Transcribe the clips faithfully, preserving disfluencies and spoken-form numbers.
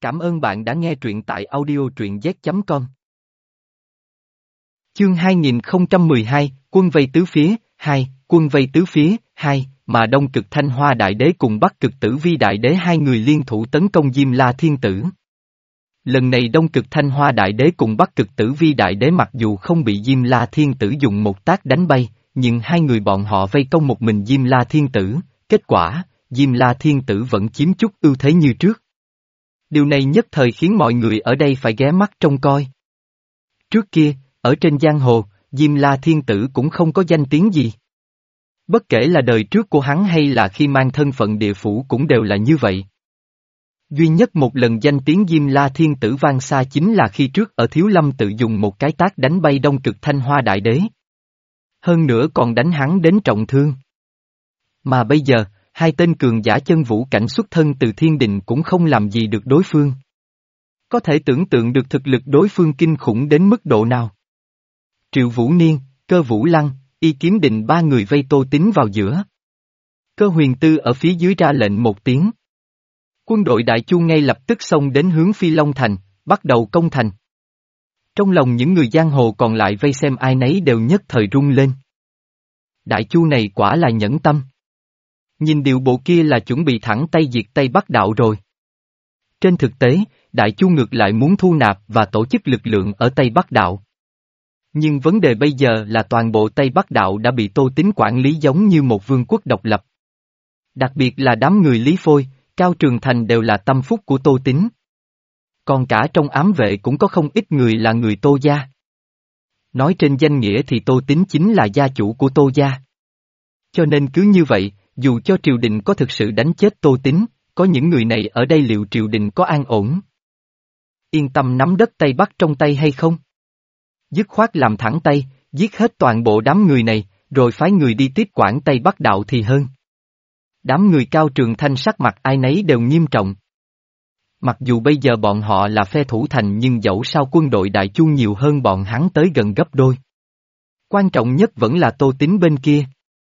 Cảm ơn bạn đã nghe truyện tại audio truyện z chấm com. Chương hai nghìn không trăm mười hai, Quân vây tứ phía, hai, Quân vây tứ phía, hai, mà Đông Cực Thanh Hoa Đại Đế cùng Bắc Cực Tử Vi Đại Đế hai người liên thủ tấn công Diêm La Thiên Tử. Lần này Đông Cực Thanh Hoa Đại Đế cùng Bắc Cực Tử Vi Đại Đế mặc dù không bị Diêm La Thiên Tử dùng một tác đánh bay, nhưng hai người bọn họ vây công một mình Diêm La Thiên Tử, kết quả, Diêm La Thiên Tử vẫn chiếm chút ưu thế như trước. Điều này nhất thời khiến mọi người ở đây phải ghé mắt trông coi. Trước kia, ở trên giang hồ, Diêm La Thiên Tử cũng không có danh tiếng gì. Bất kể là đời trước của hắn hay là khi mang thân phận địa phủ cũng đều là như vậy. Duy nhất một lần danh tiếng Diêm La Thiên Tử vang xa chính là khi trước ở Thiếu Lâm tự dùng một cái tác đánh bay Đông Cực Thanh Hoa Đại Đế. Hơn nữa còn đánh hắn đến trọng thương. Mà bây giờ, hai tên cường giả chân vũ cảnh xuất thân từ thiên đình cũng không làm gì được đối phương. Có thể tưởng tượng được thực lực đối phương kinh khủng đến mức độ nào. Triệu Vũ Niên, Cơ Vũ Lăng, Y Kiếm Định ba người vây Tô Tín vào giữa. Cơ Huyền Tư ở phía dưới ra lệnh một tiếng. Quân đội Đại Chu ngay lập tức xông đến hướng Phi Long Thành, bắt đầu công thành. Trong lòng những người giang hồ còn lại vây xem ai nấy đều nhất thời rung lên. Đại Chu này quả là nhẫn tâm. Nhìn điều bộ kia là chuẩn bị thẳng tay diệt Tây Bắc Đạo rồi. Trên thực tế, Đại Chu ngược lại muốn thu nạp và tổ chức lực lượng ở Tây Bắc Đạo. Nhưng vấn đề bây giờ là toàn bộ Tây Bắc Đạo đã bị Tô Tín quản lý giống như một vương quốc độc lập. Đặc biệt là đám người Lý Phôi, Cao Trường Thành đều là tâm phúc của Tô Tín. Còn cả trong ám vệ cũng có không ít người là người Tô gia. Nói trên danh nghĩa thì Tô Tín chính là gia chủ của Tô gia. Cho nên cứ như vậy, dù cho triều đình có thực sự đánh chết Tô Tín, có những người này ở đây liệu triều đình có an ổn? Yên tâm nắm đất Tây Bắc trong tay hay không? Dứt khoát làm thẳng tay, giết hết toàn bộ đám người này, rồi phái người đi tiếp quản Tây Bắc Đạo thì hơn. Đám người Cao Trường Thanh sắc mặt ai nấy đều nghiêm trọng. Mặc dù bây giờ bọn họ là phe thủ thành nhưng dẫu sao quân đội Đại Chu nhiều hơn bọn hắn tới gần gấp đôi. Quan trọng nhất vẫn là Tô Tín bên kia.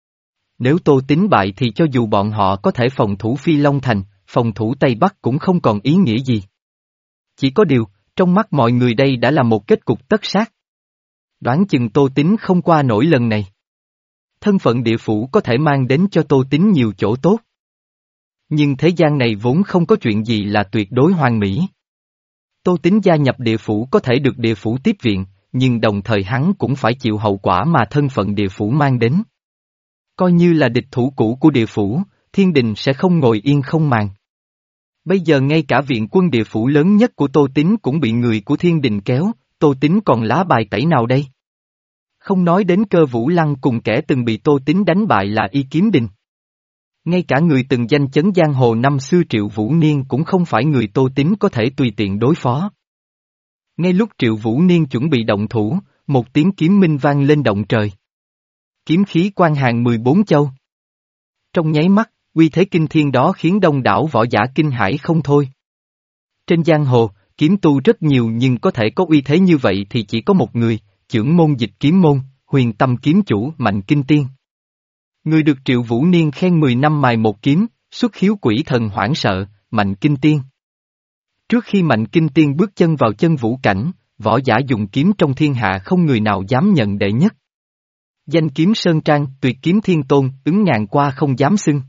Nếu Tô Tín bại thì cho dù bọn họ có thể phòng thủ Phi Long Thành, phòng thủ Tây Bắc cũng không còn ý nghĩa gì. Chỉ có điều, trong mắt mọi người đây đã là một kết cục tất sát. Đoán chừng Tô Tín không qua nổi lần này. Thân phận địa phủ có thể mang đến cho Tô Tín nhiều chỗ tốt. Nhưng thế gian này vốn không có chuyện gì là tuyệt đối hoàn mỹ. Tô Tín gia nhập địa phủ có thể được địa phủ tiếp viện, nhưng đồng thời hắn cũng phải chịu hậu quả mà thân phận địa phủ mang đến. Coi như là địch thủ cũ của địa phủ, thiên đình sẽ không ngồi yên không màng. Bây giờ ngay cả viện quân địa phủ lớn nhất của Tô Tín cũng bị người của thiên đình kéo, Tô Tín còn lá bài tẩy nào đây? Không nói đến Cơ Vũ Lăng cùng kẻ từng bị Tô Tín đánh bại là Y Kiếm Đình. Ngay cả người từng danh chấn giang hồ năm xưa Triệu Vũ Niên cũng không phải người Tô Tín có thể tùy tiện đối phó. Ngay lúc Triệu Vũ Niên chuẩn bị động thủ, một tiếng kiếm minh vang lên động trời. Kiếm khí quang hàng mười bốn châu. Trong nháy mắt, uy thế kinh thiên đó khiến đông đảo võ giả kinh hãi không thôi. Trên giang hồ, kiếm tu rất nhiều nhưng có thể có uy thế như vậy thì chỉ có một người, chưởng môn Dịch Kiếm Môn, Huyền Tâm kiếm chủ Mạnh Kinh Tiên. Người được Triệu Vũ Niên khen mười năm mài một kiếm, xuất khiếu quỷ thần hoảng sợ, Mạnh Kinh Tiên. Trước khi Mạnh Kinh Tiên bước chân vào chân vũ cảnh, võ giả dùng kiếm trong thiên hạ không người nào dám nhận đệ nhất. Danh kiếm Sơn Trang, Tuyệt Kiếm Thiên Tôn, ứng ngàn qua không dám xưng.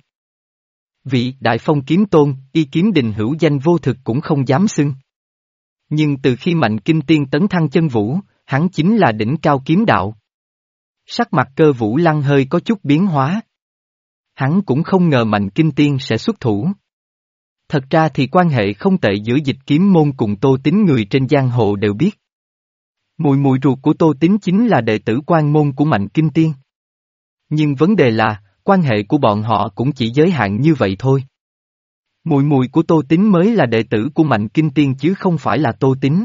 Vị Đại Phong Kiếm Tôn, Y Kiếm Đình hữu danh vô thực cũng không dám xưng. Nhưng từ khi Mạnh Kinh Tiên tấn thăng chân vũ, hắn chính là đỉnh cao kiếm đạo. Sắc mặt Cơ Vũ Lăng hơi có chút biến hóa. Hắn cũng không ngờ Mạnh Kinh Tiên sẽ xuất thủ. Thật ra thì quan hệ không tệ giữa Dịch Kiếm Môn cùng Tô Tín người trên giang hồ đều biết. Mùi mùi ruột của Tô Tín chính là đệ tử quan môn của Mạnh Kinh Tiên. Nhưng vấn đề là, quan hệ của bọn họ cũng chỉ giới hạn như vậy thôi. Mùi mùi của Tô Tín mới là đệ tử của Mạnh Kinh Tiên chứ không phải là Tô Tín.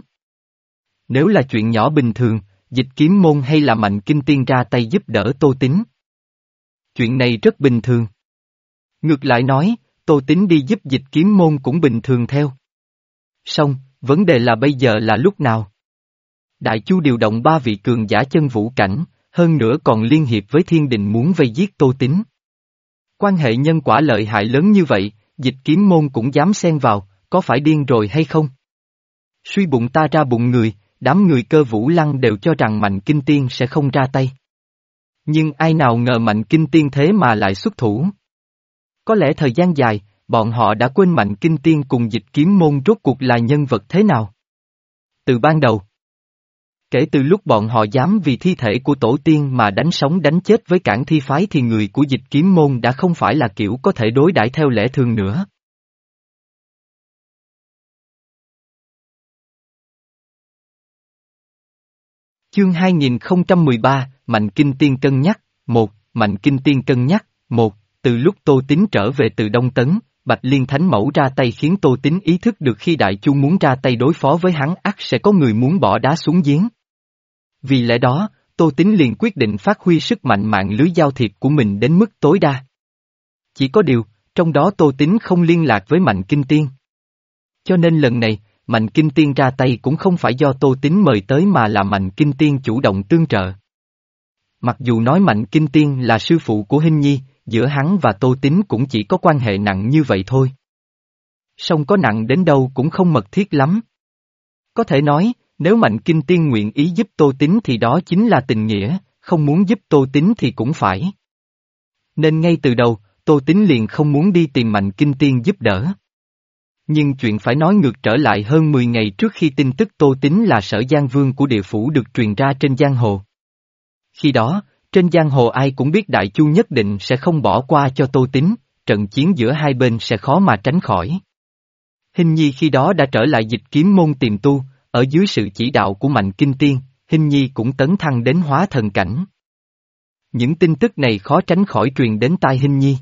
Nếu là chuyện nhỏ bình thường, Dịch Kiếm Môn hay là Mạnh Kinh Tiên ra tay giúp đỡ Tô Tín. Chuyện này rất bình thường. Ngược lại nói, Tô Tín đi giúp Dịch Kiếm Môn cũng bình thường theo. Song, vấn đề là bây giờ là lúc nào? Đại Chu điều động ba vị cường giả chân vũ cảnh, hơn nữa còn liên hiệp với thiên đình muốn vây giết Tô Tín. Quan hệ nhân quả lợi hại lớn như vậy, Dịch Kiếm Môn cũng dám xen vào, có phải điên rồi hay không? Suy bụng ta ra bụng người, đám người Cơ Vũ Lăng đều cho rằng Mạnh Kinh Tiên sẽ không ra tay. Nhưng ai nào ngờ Mạnh Kinh Tiên thế mà lại xuất thủ. Có lẽ thời gian dài, bọn họ đã quên Mạnh Kinh Tiên cùng Dịch Kiếm Môn rốt cuộc là nhân vật thế nào. Từ ban đầu, kể từ lúc bọn họ dám vì thi thể của tổ tiên mà đánh sống đánh chết với Cản Thi Phái thì người của Dịch Kiếm Môn đã không phải là kiểu có thể đối đãi theo lẽ thường nữa. Chương hai nghìn không trăm mười ba, Mạnh Kinh Tiên cân nhắc, một, Mạnh Kinh Tiên cân nhắc, một, từ lúc Tô Tín trở về từ Đông Tấn, Bạch Liên Thánh Mẫu ra tay khiến Tô Tín ý thức được khi Đại Chu muốn ra tay đối phó với hắn ắt sẽ có người muốn bỏ đá xuống giếng. Vì lẽ đó, Tô Tín liền quyết định phát huy sức mạnh mạng lưới giao thiệp của mình đến mức tối đa. Chỉ có điều, trong đó Tô Tín không liên lạc với Mạnh Kinh Tiên. Cho nên lần này, Mạnh Kinh Tiên ra tay cũng không phải do Tô Tín mời tới mà là Mạnh Kinh Tiên chủ động tương trợ. Mặc dù nói Mạnh Kinh Tiên là sư phụ của Hinh Nhi, giữa hắn và Tô Tín cũng chỉ có quan hệ nặng như vậy thôi. Song có nặng đến đâu cũng không mật thiết lắm. Có thể nói, nếu Mạnh Kinh Tiên nguyện ý giúp Tô Tín thì đó chính là tình nghĩa, không muốn giúp Tô Tín thì cũng phải. Nên ngay từ đầu, Tô Tín liền không muốn đi tìm Mạnh Kinh Tiên giúp đỡ. Nhưng chuyện phải nói ngược trở lại hơn mười ngày trước khi tin tức Tô Tín là Sở Giang Vương của địa phủ được truyền ra trên giang hồ. Khi đó, trên giang hồ ai cũng biết Đại Chu nhất định sẽ không bỏ qua cho Tô Tín, trận chiến giữa hai bên sẽ khó mà tránh khỏi. Hinh Nhi khi đó đã trở lại Dịch Kiếm Môn tìm tu, ở dưới sự chỉ đạo của Mạnh Kinh Tiên, Hinh Nhi cũng tấn thăng đến hóa thần cảnh. Những tin tức này khó tránh khỏi truyền đến tai Hinh Nhi.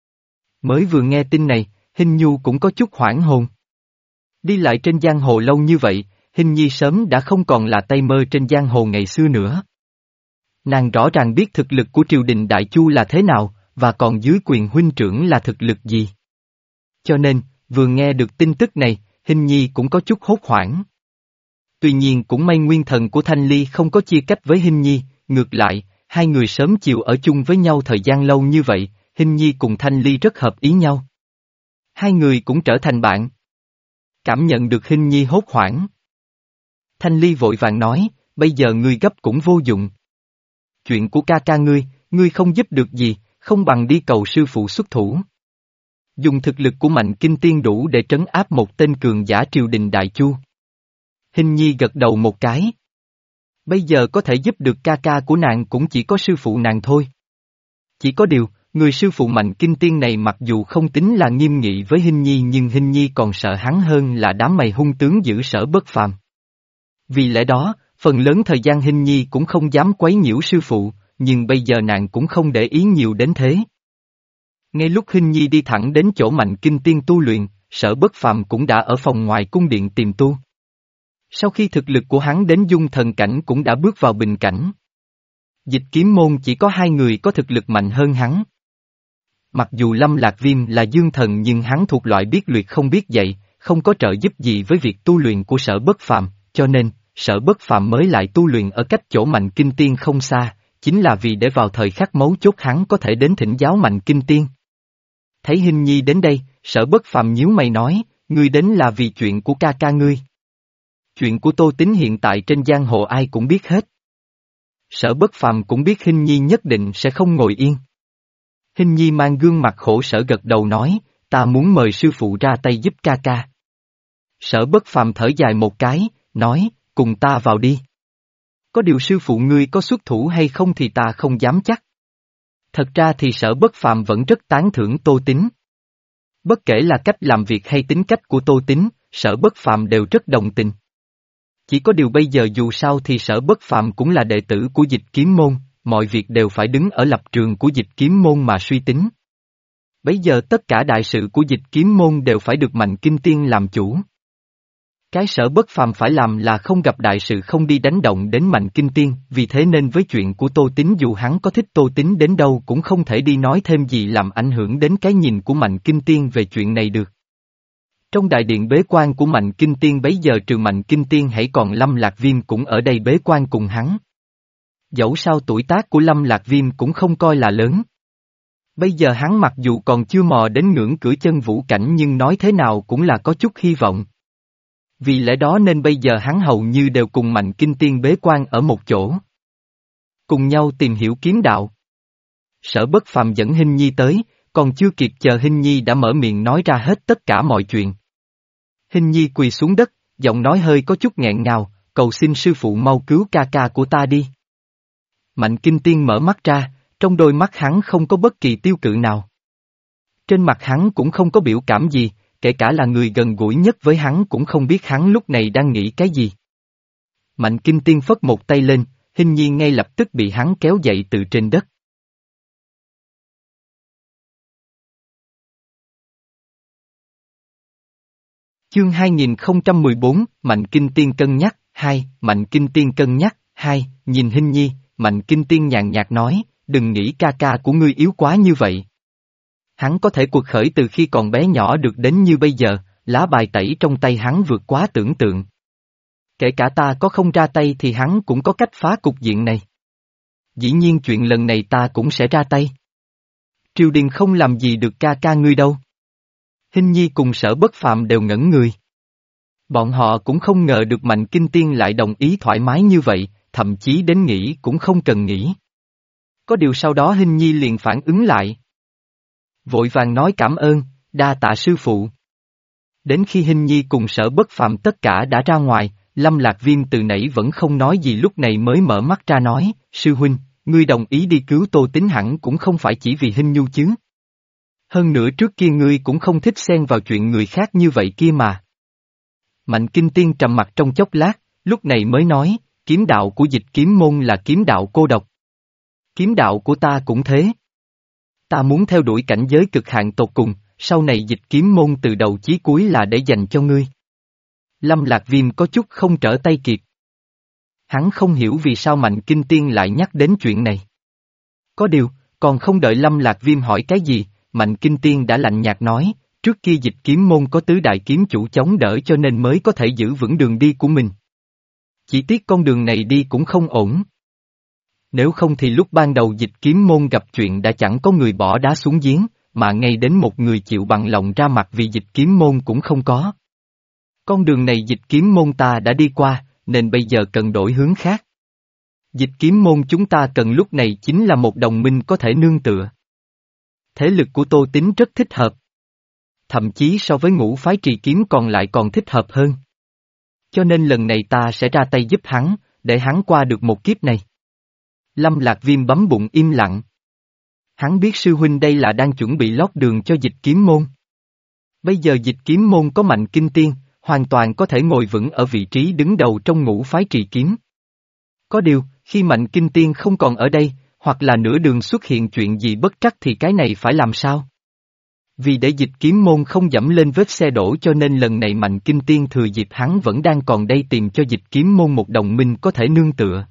Mới vừa nghe tin này, Hinh Nhu cũng có chút hoảng hồn. Đi lại trên giang hồ lâu như vậy, Hinh Nhi sớm đã không còn là tay mơ trên giang hồ ngày xưa nữa. Nàng rõ ràng biết thực lực của triều đình Đại Chu là thế nào, và còn dưới quyền huynh trưởng là thực lực gì. Cho nên, vừa nghe được tin tức này, Hinh Nhi cũng có chút hốt hoảng. Tuy nhiên cũng may nguyên thần của Thanh Ly không có chia cách với Hinh Nhi, ngược lại, hai người sớm chiều ở chung với nhau thời gian lâu như vậy, Hinh Nhi cùng Thanh Ly rất hợp ý nhau. Hai người cũng trở thành bạn. Cảm nhận được Hinh Nhi hốt hoảng. Thanh Ly vội vàng nói, bây giờ ngươi gấp cũng vô dụng. Chuyện của ca ca ngươi, ngươi không giúp được gì, không bằng đi cầu sư phụ xuất thủ. Dùng thực lực của Mạnh Kinh Tiên đủ để trấn áp một tên cường giả triều đình Đại Chu. Hinh Nhi gật đầu một cái. Bây giờ có thể giúp được ca ca của nàng cũng chỉ có sư phụ nàng thôi. Chỉ có điều, người sư phụ Mạnh Kinh Tiên này mặc dù không tính là nghiêm nghị với Hinh Nhi nhưng Hinh Nhi còn sợ hắn hơn là đám mày hung tướng giữ Sở Bất Phàm. Vì lẽ đó, phần lớn thời gian Hinh Nhi cũng không dám quấy nhiễu sư phụ, nhưng bây giờ nàng cũng không để ý nhiều đến thế. Ngay lúc Hinh Nhi đi thẳng đến chỗ Mạnh Kinh Tiên tu luyện, Sở Bất Phàm cũng đã ở phòng ngoài cung điện tìm tu. Sau khi thực lực của hắn đến dung thần cảnh cũng đã bước vào bình cảnh. Dịch Kiếm Môn chỉ có hai người có thực lực mạnh hơn hắn. Mặc dù Lâm Lạc Viêm là dương thần nhưng hắn thuộc loại biết luyện không biết dạy, không có trợ giúp gì với việc tu luyện của Sở Bất Phàm, cho nên, Sở Bất Phàm mới lại tu luyện ở cách chỗ Mạnh Kinh Tiên không xa, chính là vì để vào thời khắc mấu chốt hắn có thể đến thỉnh giáo Mạnh Kinh Tiên. Thấy Hinh Nhi đến đây, Sở Bất Phàm nhíu mày nói, ngươi đến là vì chuyện của ca ca ngươi. Chuyện của Tô Tín hiện tại trên giang hồ ai cũng biết hết. Sở Bất Phàm cũng biết Hinh Nhi nhất định sẽ không ngồi yên. Hinh Nhi mang gương mặt khổ sở gật đầu nói, ta muốn mời sư phụ ra tay giúp ca ca. Sở Bất Phàm thở dài một cái, nói, cùng ta vào đi. Có điều sư phụ ngươi có xuất thủ hay không thì ta không dám chắc. Thật ra thì Sở Bất Phàm vẫn rất tán thưởng Tô Tín. Bất kể là cách làm việc hay tính cách của Tô Tín, Sở Bất Phàm đều rất đồng tình. Chỉ có điều bây giờ dù sao thì Sở Bất Phàm cũng là đệ tử của Dịch Kiếm Môn, mọi việc đều phải đứng ở lập trường của Dịch Kiếm Môn mà suy tính. Bây giờ tất cả đại sự của Dịch Kiếm Môn đều phải được Mạnh Kinh Tiên làm chủ. Cái Sở Bất Phàm phải làm là không gặp đại sự không đi đánh động đến Mạnh Kinh Tiên, vì thế nên với chuyện của Tô Tín dù hắn có thích Tô Tín đến đâu cũng không thể đi nói thêm gì làm ảnh hưởng đến cái nhìn của Mạnh Kinh Tiên về chuyện này được. Trong đại điện bế quan của Mạnh Kinh Tiên bấy giờ trừ Mạnh Kinh Tiên hãy còn Lâm Lạc Viêm cũng ở đây bế quan cùng hắn. Dẫu sao tuổi tác của Lâm Lạc Viêm cũng không coi là lớn. Bây giờ hắn mặc dù còn chưa mò đến ngưỡng cửa chân vũ cảnh nhưng nói thế nào cũng là có chút hy vọng. Vì lẽ đó nên bây giờ hắn hầu như đều cùng Mạnh Kinh Tiên bế quan ở một chỗ. Cùng nhau tìm hiểu kiếm đạo. Sở Bất Phàm dẫn Hinh Nhi tới, còn chưa kịp chờ Hinh Nhi đã mở miệng nói ra hết tất cả mọi chuyện. Hinh Nhi quỳ xuống đất, giọng nói hơi có chút nghẹn ngào, cầu xin sư phụ mau cứu ca ca của ta đi. Mạnh Kinh Tiên mở mắt ra, trong đôi mắt hắn không có bất kỳ tiêu cự nào. Trên mặt hắn cũng không có biểu cảm gì, kể cả là người gần gũi nhất với hắn cũng không biết hắn lúc này đang nghĩ cái gì. Mạnh Kinh Tiên phất một tay lên, Hinh Nhi ngay lập tức bị hắn kéo dậy từ trên đất. Chương hai nghìn không trăm mười bốn, Mạnh Kinh Tiên cân nhắc, hai, Mạnh Kinh Tiên cân nhắc, hai, nhìn Hinh Nhi, Mạnh Kinh Tiên nhàn nhạt nói, đừng nghĩ ca ca của ngươi yếu quá như vậy. Hắn có thể cuộc khởi từ khi còn bé nhỏ được đến như bây giờ, lá bài tẩy trong tay hắn vượt quá tưởng tượng. Kể cả ta có không ra tay thì hắn cũng có cách phá cục diện này. Dĩ nhiên chuyện lần này ta cũng sẽ ra tay. Triều đình không làm gì được ca ca ngươi đâu. Hinh Nhi cùng Sở Bất Phàm đều ngẩn người. Bọn họ cũng không ngờ được Mạnh Kinh Tiên lại đồng ý thoải mái như vậy, thậm chí đến nghĩ cũng không cần nghĩ. Có điều sau đó Hinh Nhi liền phản ứng lại. Vội vàng nói cảm ơn, đa tạ sư phụ. Đến khi Hinh Nhi cùng Sở Bất Phàm tất cả đã ra ngoài, Lâm Lạc Viêm từ nãy vẫn không nói gì lúc này mới mở mắt ra nói, sư huynh, ngươi đồng ý đi cứu Tô Tín hẳn cũng không phải chỉ vì Hinh Nhu chứ. Hơn nữa trước kia ngươi cũng không thích xen vào chuyện người khác như vậy kia mà. Mạnh Kinh Tiên trầm mặt trong chốc lát, lúc này mới nói, kiếm đạo của Dịch Kiếm môn là kiếm đạo cô độc. Kiếm đạo của ta cũng thế. Ta muốn theo đuổi cảnh giới cực hạn tột cùng, sau này Dịch Kiếm môn từ đầu chí cuối là để dành cho ngươi. Lâm Lạc Viêm có chút không trở tay kịp. Hắn không hiểu vì sao Mạnh Kinh Tiên lại nhắc đến chuyện này. Có điều, còn không đợi Lâm Lạc Viêm hỏi cái gì, Mạnh Kinh Tiên đã lạnh nhạt nói, trước kia Dịch Kiếm môn có tứ đại kiếm chủ chống đỡ cho nên mới có thể giữ vững đường đi của mình. Chỉ tiếc con đường này đi cũng không ổn. Nếu không thì lúc ban đầu Dịch Kiếm môn gặp chuyện đã chẳng có người bỏ đá xuống giếng, mà ngay đến một người chịu bằng lòng ra mặt vì Dịch Kiếm môn cũng không có. Con đường này Dịch Kiếm môn ta đã đi qua, nên bây giờ cần đổi hướng khác. Dịch Kiếm môn chúng ta cần lúc này chính là một đồng minh có thể nương tựa. Thế lực của Tô Tín rất thích hợp. Thậm chí so với ngũ phái trì kiếm còn lại còn thích hợp hơn. Cho nên lần này ta sẽ ra tay giúp hắn, để hắn qua được một kiếp này. Lâm Lạc Viêm bấm bụng im lặng. Hắn biết sư huynh đây là đang chuẩn bị lót đường cho Dịch Kiếm môn. Bây giờ Dịch Kiếm môn có Mạnh Kinh Tiên, hoàn toàn có thể ngồi vững ở vị trí đứng đầu trong ngũ phái trì kiếm. Có điều, khi Mạnh Kinh Tiên không còn ở đây, hoặc là nửa đường xuất hiện chuyện gì bất trắc thì cái này phải làm sao? Vì để Dịch Kiếm môn không dẫm lên vết xe đổ cho nên lần này Mạnh Kinh Tiên thừa dịp hắn vẫn đang còn đây tìm cho Dịch Kiếm môn một đồng minh có thể nương tựa.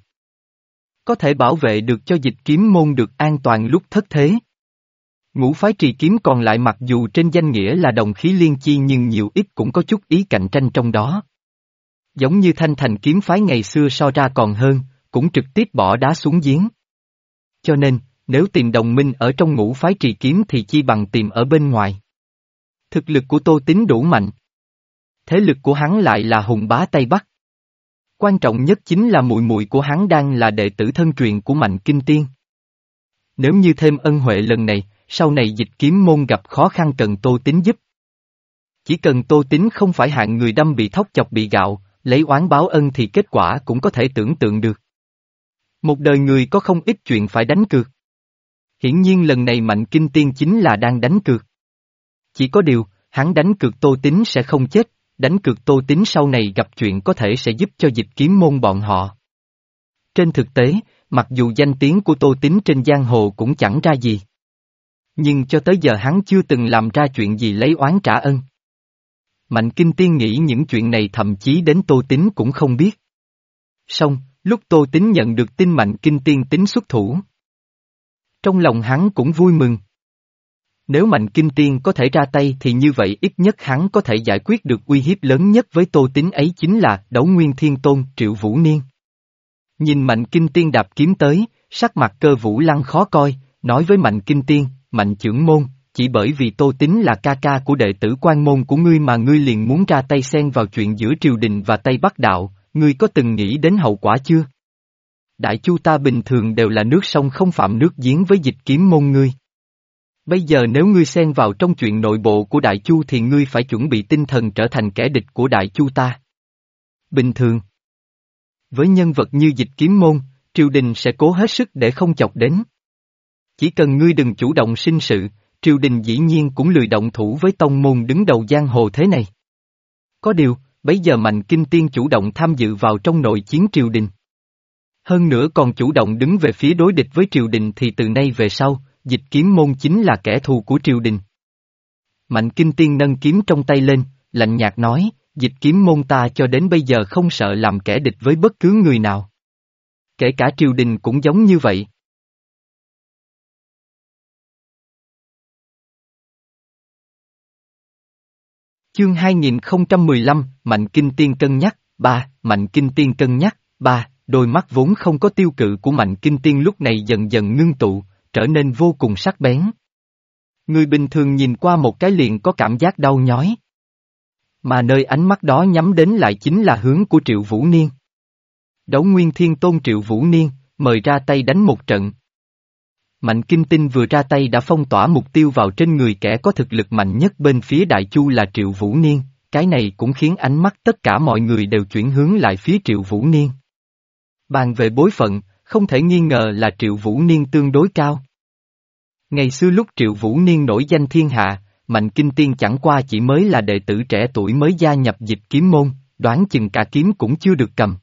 Có thể bảo vệ được cho Dịch Kiếm môn được an toàn lúc thất thế. Ngũ phái trì kiếm còn lại mặc dù trên danh nghĩa là đồng khí liên chi nhưng nhiều ít cũng có chút ý cạnh tranh trong đó. Giống như Thanh Thành kiếm phái ngày xưa so ra còn hơn, cũng trực tiếp bỏ đá xuống giếng. Cho nên, nếu tìm đồng minh ở trong ngũ phái trì kiếm thì chi bằng tìm ở bên ngoài. Thực lực của Tô Tín đủ mạnh. Thế lực của hắn lại là hùng bá Tây Bắc. Quan trọng nhất chính là muội muội của hắn đang là đệ tử thân truyền của Mạnh Kinh Tiên. Nếu như thêm ân huệ lần này, sau này Dịch Kiếm môn gặp khó khăn cần Tô Tín giúp. Chỉ cần Tô Tín không phải hạng người đâm bị thóc chọc bị gạo, lấy oán báo ân thì kết quả cũng có thể tưởng tượng được. Một đời người có không ít chuyện phải đánh cược. Hiển nhiên lần này Mạnh Kinh Tiên chính là đang đánh cược. Chỉ có điều, hắn đánh cược Tô Tín sẽ không chết, đánh cược Tô Tín sau này gặp chuyện có thể sẽ giúp cho Dịch Kiếm môn bọn họ. Trên thực tế, mặc dù danh tiếng của Tô Tín trên giang hồ cũng chẳng ra gì. Nhưng cho tới giờ hắn chưa từng làm ra chuyện gì lấy oán trả ân. Mạnh Kinh Tiên nghĩ những chuyện này thậm chí đến Tô Tín cũng không biết. Xong, lúc Tô Tín nhận được tin Mạnh Kinh Tiên tính xuất thủ. Trong lòng hắn cũng vui mừng. Nếu Mạnh Kinh Tiên có thể ra tay thì như vậy ít nhất hắn có thể giải quyết được uy hiếp lớn nhất với Tô Tín ấy chính là Đấu Nguyên Thiên Tôn Triệu Vũ Niên. Nhìn Mạnh Kinh Tiên đạp kiếm tới, sắc mặt Cơ Vũ Lăng khó coi, nói với Mạnh Kinh Tiên, Mạnh Chưởng Môn, chỉ bởi vì Tô Tín là ca ca của đệ tử quan môn của ngươi mà ngươi liền muốn ra tay xen vào chuyện giữa triều đình và Tây Bắc đạo, ngươi có từng nghĩ đến hậu quả chưa? Đại Chu ta bình thường đều là nước sông không phạm nước giếng với Dịch Kiếm Môn ngươi. Bây giờ nếu ngươi xen vào trong chuyện nội bộ của Đại Chu thì ngươi phải chuẩn bị tinh thần trở thành kẻ địch của Đại Chu ta. Bình thường. Với nhân vật như Dịch Kiếm Môn, triều đình sẽ cố hết sức để không chọc đến. Chỉ cần ngươi đừng chủ động sinh sự, triều đình dĩ nhiên cũng lười động thủ với tông môn đứng đầu giang hồ thế này. Có điều, bấy giờ Mạnh Kinh Tiên chủ động tham dự vào trong nội chiến triều đình. Hơn nữa còn chủ động đứng về phía đối địch với triều đình thì từ nay về sau, Dịch Kiếm Môn chính là kẻ thù của triều đình. Mạnh Kinh Tiên nâng kiếm trong tay lên, lạnh nhạt nói, Dịch Kiếm Môn ta cho đến bây giờ không sợ làm kẻ địch với bất cứ người nào. Kể cả triều đình cũng giống như vậy. Chương hai nghìn không trăm mười lăm, Mạnh Kinh Tiên cân nhắc, ba, Mạnh Kinh Tiên cân nhắc, ba, đôi mắt vốn không có tiêu cự của Mạnh Kinh Tiên lúc này dần dần ngưng tụ, trở nên vô cùng sắc bén. Người bình thường nhìn qua một cái liền có cảm giác đau nhói. Mà nơi ánh mắt đó nhắm đến lại chính là hướng của Triệu Vũ Niên. Đấu Nguyên Thiên Tôn Triệu Vũ Niên, mời ra tay đánh một trận. Mạnh Kinh Tinh vừa ra tay đã phong tỏa mục tiêu vào trên người kẻ có thực lực mạnh nhất bên phía Đại Chu là Triệu Vũ Niên, cái này cũng khiến ánh mắt tất cả mọi người đều chuyển hướng lại phía Triệu Vũ Niên. Bàn về bối phận, không thể nghi ngờ là Triệu Vũ Niên tương đối cao. Ngày xưa lúc Triệu Vũ Niên nổi danh thiên hạ, Mạnh Kinh Tiên chẳng qua chỉ mới là đệ tử trẻ tuổi mới gia nhập Dịch Kiếm Môn, đoán chừng cả kiếm cũng chưa được cầm.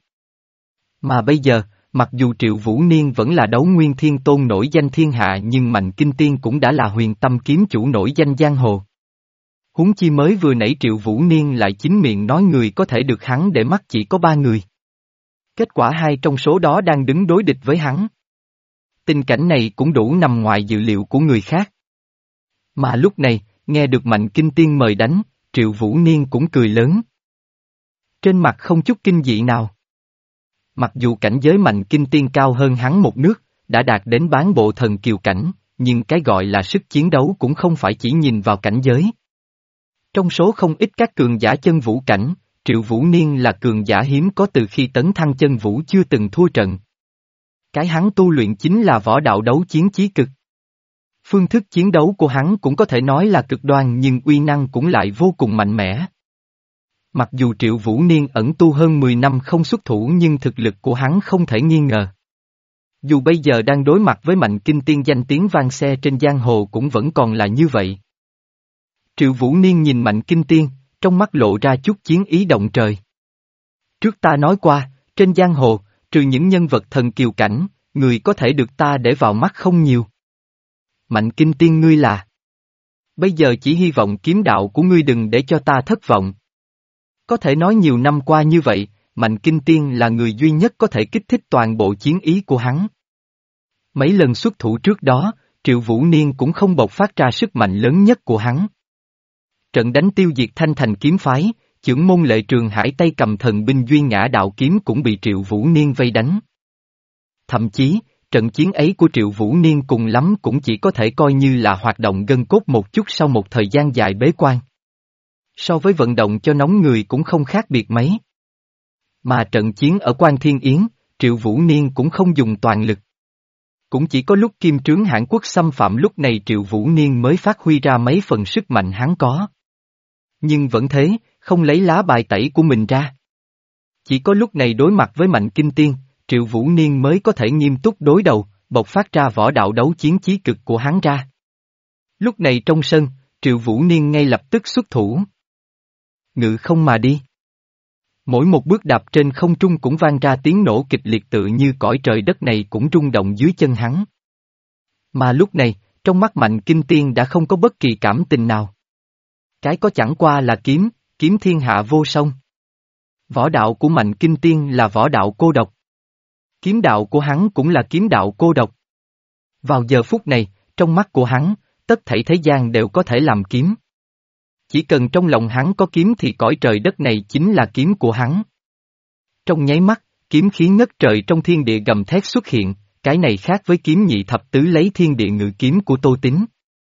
Mà bây giờ, mặc dù Triệu Vũ Niên vẫn là Đấu Nguyên Thiên Tôn nổi danh thiên hạ nhưng Mạnh Kinh Tiên cũng đã là Huyền Tâm kiếm chủ nổi danh giang hồ. Huống chi mới vừa nãy Triệu Vũ Niên lại chính miệng nói người có thể được hắn để mắt chỉ có ba người. Kết quả hai trong số đó đang đứng đối địch với hắn. Tình cảnh này cũng đủ nằm ngoài dự liệu của người khác. Mà lúc này, nghe được Mạnh Kinh Tiên mời đánh, Triệu Vũ Niên cũng cười lớn. Trên mặt không chút kinh dị nào. Mặc dù cảnh giới Mạnh Kinh Tiên cao hơn hắn một nước, đã đạt đến bán bộ thần kiều cảnh, nhưng cái gọi là sức chiến đấu cũng không phải chỉ nhìn vào cảnh giới. Trong số không ít các cường giả chân vũ cảnh, Triệu Vũ Niên là cường giả hiếm có từ khi tấn thăng chân vũ chưa từng thua trận. Cái hắn tu luyện chính là võ đạo đấu chiến chí cực. Phương thức chiến đấu của hắn cũng có thể nói là cực đoan nhưng uy năng cũng lại vô cùng mạnh mẽ. Mặc dù Triệu Vũ Niên ẩn tu hơn mười năm không xuất thủ nhưng thực lực của hắn không thể nghi ngờ. Dù bây giờ đang đối mặt với Mạnh Kinh Tiên danh tiếng vang xe trên giang hồ cũng vẫn còn là như vậy. Triệu Vũ Niên nhìn Mạnh Kinh Tiên, trong mắt lộ ra chút chiến ý động trời. Trước ta nói qua, trên giang hồ, trừ những nhân vật thần kiều cảnh, người có thể được ta để vào mắt không nhiều. Mạnh Kinh Tiên ngươi là. Bây giờ chỉ hy vọng kiếm đạo của ngươi đừng để cho ta thất vọng. Có thể nói nhiều năm qua như vậy, Mạnh Kinh Tiên là người duy nhất có thể kích thích toàn bộ chiến ý của hắn. Mấy lần xuất thủ trước đó, Triệu Vũ Niên cũng không bộc phát ra sức mạnh lớn nhất của hắn. Trận đánh tiêu diệt Thanh Thành kiếm phái, chưởng môn Lệ Trường Hải tay cầm thần binh Duy Ngã đạo kiếm cũng bị Triệu Vũ Niên vây đánh. Thậm chí, trận chiến ấy của Triệu Vũ Niên cùng lắm cũng chỉ có thể coi như là hoạt động gân cốt một chút sau một thời gian dài bế quan. So với vận động cho nóng người cũng không khác biệt mấy. Mà trận chiến ở Quan Thiên Yến, Triệu Vũ Niên cũng không dùng toàn lực. Cũng chỉ có lúc Kim Trướng Hãn Quốc xâm phạm lúc này Triệu Vũ Niên mới phát huy ra mấy phần sức mạnh hắn có. Nhưng vẫn thế, không lấy lá bài tẩy của mình ra. Chỉ có lúc này đối mặt với Mạnh Kinh Tiên, Triệu Vũ Niên mới có thể nghiêm túc đối đầu, bộc phát ra võ đạo đấu chiến chí cực của hắn ra. Lúc này trong sân, Triệu Vũ Niên ngay lập tức xuất thủ. Ngự không mà đi. Mỗi một bước đạp trên không trung cũng vang ra tiếng nổ kịch liệt tự như cõi trời đất này cũng rung động dưới chân hắn. Mà lúc này, trong mắt Mạnh Kinh Tiên đã không có bất kỳ cảm tình nào. Cái có chẳng qua là kiếm, kiếm thiên hạ vô song. Võ đạo của Mạnh Kinh Tiên là võ đạo cô độc. Kiếm đạo của hắn cũng là kiếm đạo cô độc. Vào giờ phút này, trong mắt của hắn, tất thảy thế gian đều có thể làm kiếm. Chỉ cần trong lòng hắn có kiếm thì cõi trời đất này chính là kiếm của hắn. Trong nháy mắt, kiếm khí ngất trời trong thiên địa gầm thét xuất hiện, cái này khác với kiếm nhị thập tứ lấy thiên địa ngự kiếm của Tô Tín.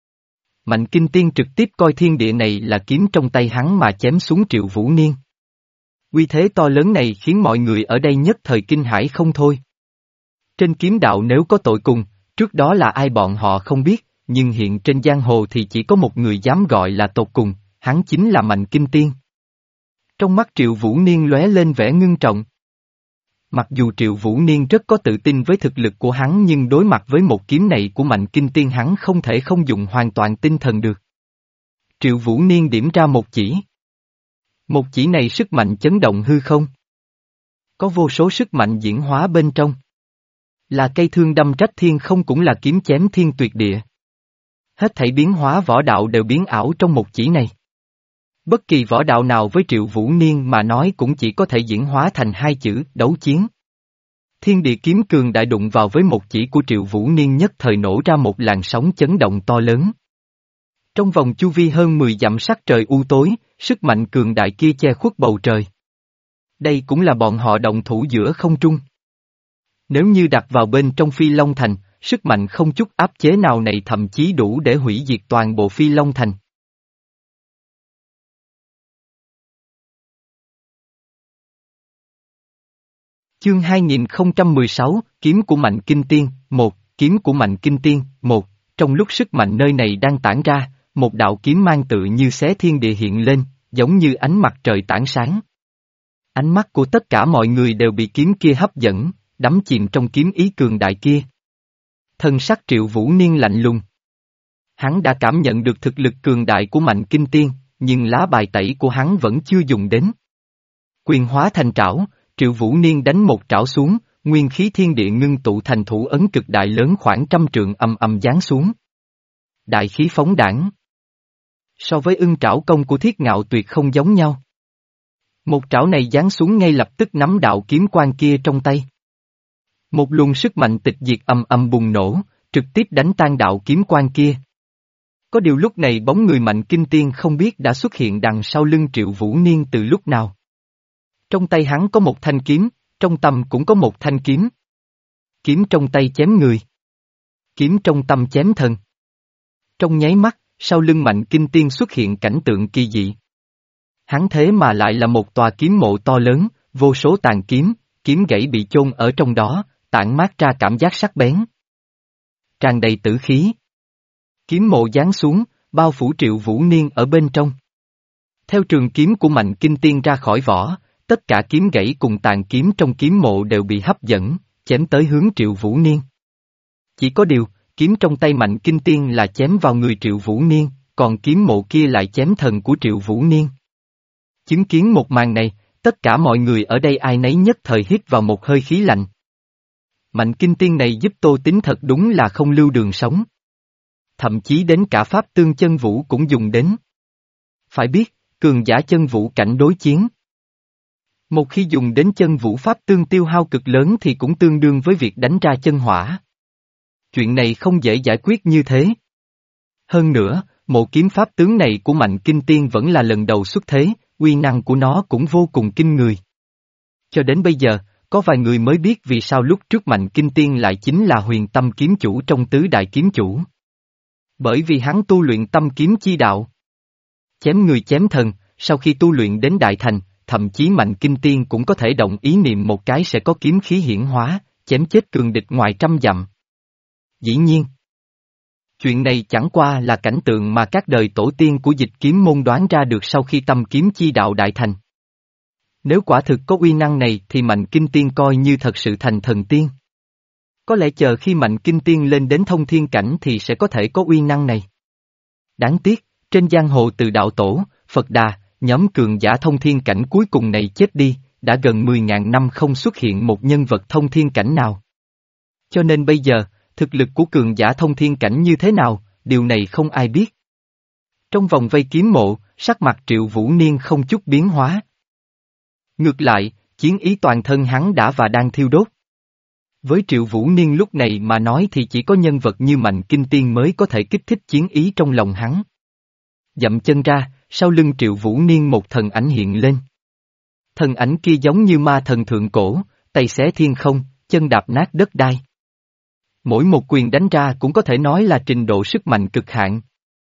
Mạnh Kinh Tiên trực tiếp coi thiên địa này là kiếm trong tay hắn mà chém xuống Triệu Vũ Niên. Uy thế to lớn này khiến mọi người ở đây nhất thời kinh hãi không thôi. Trên kiếm đạo nếu có tội cùng, trước đó là ai bọn họ không biết, nhưng hiện trên giang hồ thì chỉ có một người dám gọi là tột cùng, hắn chính là Mạnh Kinh Tiên. Trong mắt Triệu Vũ Niên lóe lên vẻ ngưng trọng. Mặc dù Triệu Vũ Niên rất có tự tin với thực lực của hắn nhưng đối mặt với một kiếm này của Mạnh Kinh Tiên hắn không thể không dùng hoàn toàn tinh thần được. Triệu Vũ Niên điểm ra một chỉ. Một chỉ này sức mạnh chấn động hư không. Có vô số sức mạnh diễn hóa bên trong. Là cây thương đâm trách thiên không cũng là kiếm chém thiên tuyệt địa. Hết thảy biến hóa võ đạo đều biến ảo trong một chỉ này. Bất kỳ võ đạo nào với Triệu Vũ Niên mà nói cũng chỉ có thể diễn hóa thành hai chữ đấu chiến. Thiên địa kiếm cường đại đụng vào với một chỉ của Triệu Vũ Niên nhất thời nổ ra một làn sóng chấn động to lớn. Trong vòng chu vi hơn mười dặm sắc trời u tối, sức mạnh cường đại kia che khuất bầu trời. Đây cũng là bọn họ động thủ giữa không trung. Nếu như đặt vào bên trong Phi Long Thành, sức mạnh không chút áp chế nào này thậm chí đủ để hủy diệt toàn bộ Phi Long Thành. Chương hai nghìn không trăm mười sáu, Kiếm của Mạnh Kinh Tiên, một, Kiếm của Mạnh Kinh Tiên, một, trong lúc sức mạnh nơi này đang tản ra, một đạo kiếm mang tự như xé thiên địa hiện lên, giống như ánh mặt trời tảng sáng. Ánh mắt của tất cả mọi người đều bị kiếm kia hấp dẫn, đắm chìm trong kiếm ý cường đại kia. Thân sắc Triệu Vũ Niên lạnh lùng. Hắn đã cảm nhận được thực lực cường đại của Mạnh Kinh Tiên, nhưng lá bài tẩy của hắn vẫn chưa dùng đến. Quyền hóa thành trảo, Triệu Vũ Niên đánh một trảo xuống, nguyên khí thiên địa ngưng tụ thành thủ ấn cực đại lớn khoảng trăm trượng ầm ầm giáng xuống. Đại khí phóng đãng. So với ưng trảo công của Thiết Ngạo Tuyệt không giống nhau. Một trảo này giáng xuống ngay lập tức nắm đạo kiếm quang kia trong tay. Một luồng sức mạnh tịch diệt ầm ầm bùng nổ, trực tiếp đánh tan đạo kiếm quang kia. Có điều lúc này bóng người Mạnh Kinh Tiên không biết đã xuất hiện đằng sau lưng Triệu Vũ Niên từ lúc nào. Trong tay hắn có một thanh kiếm, trong tâm cũng có một thanh kiếm. Kiếm trong tay chém người. Kiếm trong tâm chém thần. Trong nháy mắt, sau lưng Mạnh Kinh Tiên xuất hiện cảnh tượng kỳ dị. Hắn thế mà lại là một tòa kiếm mộ to lớn, vô số tàn kiếm, kiếm gãy bị chôn ở trong đó, tản mát ra cảm giác sắc bén. Tràn đầy tử khí. Kiếm mộ giáng xuống, bao phủ Triệu Vũ Niên ở bên trong. Theo trường kiếm của Mạnh Kinh Tiên ra khỏi vỏ, tất cả kiếm gãy cùng tàn kiếm trong kiếm mộ đều bị hấp dẫn, chém tới hướng Triệu Vũ Niên. Chỉ có điều, kiếm trong tay Mạnh Kinh Tiên là chém vào người Triệu Vũ Niên, còn kiếm mộ kia lại chém thần của Triệu Vũ Niên. Chứng kiến một màn này, tất cả mọi người ở đây ai nấy nhất thời hít vào một hơi khí lạnh. Mạnh Kinh Tiên này giúp Tô Tín thật đúng là không lưu đường sống. Thậm chí đến cả pháp tương chân vũ cũng dùng đến. Phải biết, cường giả chân vũ cảnh đối chiến. Một khi dùng đến chân vũ pháp tương tiêu hao cực lớn thì cũng tương đương với việc đánh ra chân hỏa. Chuyện này không dễ giải quyết như thế. Hơn nữa, mộ kiếm pháp tướng này của Mạnh Kinh Tiên vẫn là lần đầu xuất thế, uy năng của nó cũng vô cùng kinh người. Cho đến bây giờ, có vài người mới biết vì sao lúc trước Mạnh Kinh Tiên lại chính là huyền tâm kiếm chủ trong tứ đại kiếm chủ. Bởi vì hắn tu luyện tâm kiếm chi đạo. Chém người chém thần, sau khi tu luyện đến đại thành, thậm chí Mạnh Kinh Tiên cũng có thể động ý niệm một cái sẽ có kiếm khí hiển hóa, chém chết cường địch ngoài trăm dặm. Dĩ nhiên, chuyện này chẳng qua là cảnh tượng mà các đời tổ tiên của dịch kiếm môn đoán ra được sau khi tâm kiếm chi đạo đại thành. Nếu quả thực có uy năng này thì Mạnh Kinh Tiên coi như thật sự thành thần tiên. Có lẽ chờ khi Mạnh Kinh Tiên lên đến thông thiên cảnh thì sẽ có thể có uy năng này. Đáng tiếc, trên giang hồ từ đạo tổ, Phật Đà, nhóm cường giả thông thiên cảnh cuối cùng này chết đi, đã gần mười ngàn năm không xuất hiện một nhân vật thông thiên cảnh nào. Cho nên bây giờ, thực lực của cường giả thông thiên cảnh như thế nào, điều này không ai biết. Trong vòng vây kiếm mộ, sắc mặt Triệu Vũ Niên không chút biến hóa. Ngược lại, chiến ý toàn thân hắn đã và đang thiêu đốt. Với Triệu Vũ Niên lúc này mà nói thì chỉ có nhân vật như Mạnh Kinh Tiên mới có thể kích thích chiến ý trong lòng hắn. Dậm chân ra, sau lưng Triệu Vũ Niên một thần ảnh hiện lên. Thần ảnh kia giống như ma thần thượng cổ, tay xé thiên không, chân đạp nát đất đai. Mỗi một quyền đánh ra cũng có thể nói là trình độ sức mạnh cực hạn.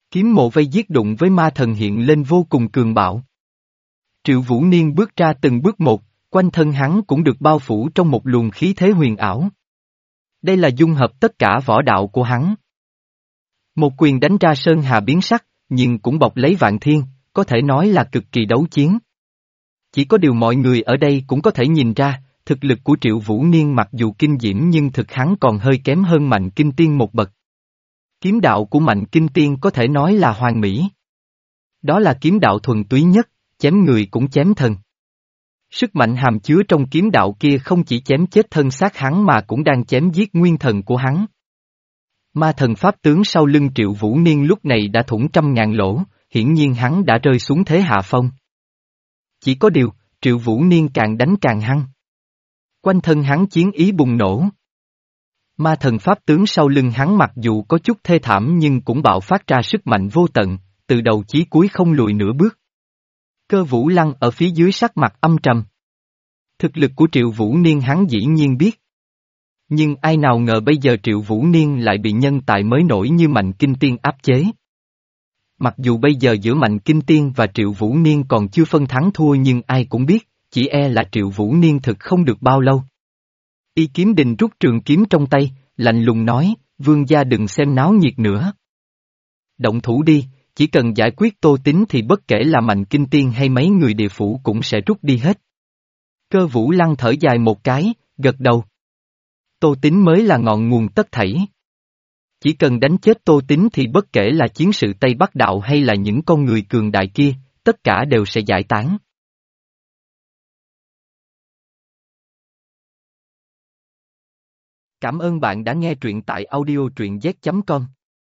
Kiếm mộ vây giết đụng với ma thần hiện lên vô cùng cường bạo. Triệu Vũ Niên bước ra từng bước một, quanh thân hắn cũng được bao phủ trong một luồng khí thế huyền ảo. Đây là dung hợp tất cả võ đạo của hắn. Một quyền đánh ra sơn hà biến sắc, nhưng cũng bọc lấy vạn thiên, có thể nói là cực kỳ đấu chiến. Chỉ có điều mọi người ở đây cũng có thể nhìn ra, thực lực của Triệu Vũ Niên mặc dù kinh diễm nhưng thực hắn còn hơi kém hơn Mạnh Kinh Tiên một bậc. Kiếm đạo của Mạnh Kinh Tiên có thể nói là hoàn mỹ. Đó là kiếm đạo thuần túy nhất, chém người cũng chém thần. Sức mạnh hàm chứa trong kiếm đạo kia không chỉ chém chết thân xác hắn mà cũng đang chém giết nguyên thần của hắn. Ma thần pháp tướng sau lưng Triệu Vũ Niên lúc này đã thủng trăm ngàn lỗ, hiển nhiên hắn đã rơi xuống thế hạ phong. Chỉ có điều, Triệu Vũ Niên càng đánh càng hăng. Quanh thân hắn chiến ý bùng nổ. Ma thần pháp tướng sau lưng hắn mặc dù có chút thê thảm nhưng cũng bạo phát ra sức mạnh vô tận, từ đầu chí cuối không lùi nửa bước. Cơ Vũ Lăng ở phía dưới sắc mặt âm trầm. Thực lực của Triệu Vũ Niên hắn dĩ nhiên biết. Nhưng ai nào ngờ bây giờ Triệu Vũ Niên lại bị nhân tài mới nổi như Mạnh Kinh Tiên áp chế. Mặc dù bây giờ giữa Mạnh Kinh Tiên và Triệu Vũ Niên còn chưa phân thắng thua nhưng ai cũng biết, chỉ e là Triệu Vũ Niên thực không được bao lâu. Y Kiếm Đình rút trường kiếm trong tay, lạnh lùng nói, vương gia đừng xem náo nhiệt nữa. Động thủ đi, chỉ cần giải quyết Tô Tín thì bất kể là Mạnh Kinh Tiên hay mấy người địa phủ cũng sẽ rút đi hết. Cơ Vũ Lăng thở dài một cái, gật đầu. Tô Tín mới là ngọn nguồn tất thảy. Chỉ cần đánh chết Tô Tín thì bất kể là chiến sự Tây Bắc Đạo hay là những con người cường đại kia, tất cả đều sẽ giải tán. Cảm ơn bạn đã nghe truyện tại audio truyện z chấm com.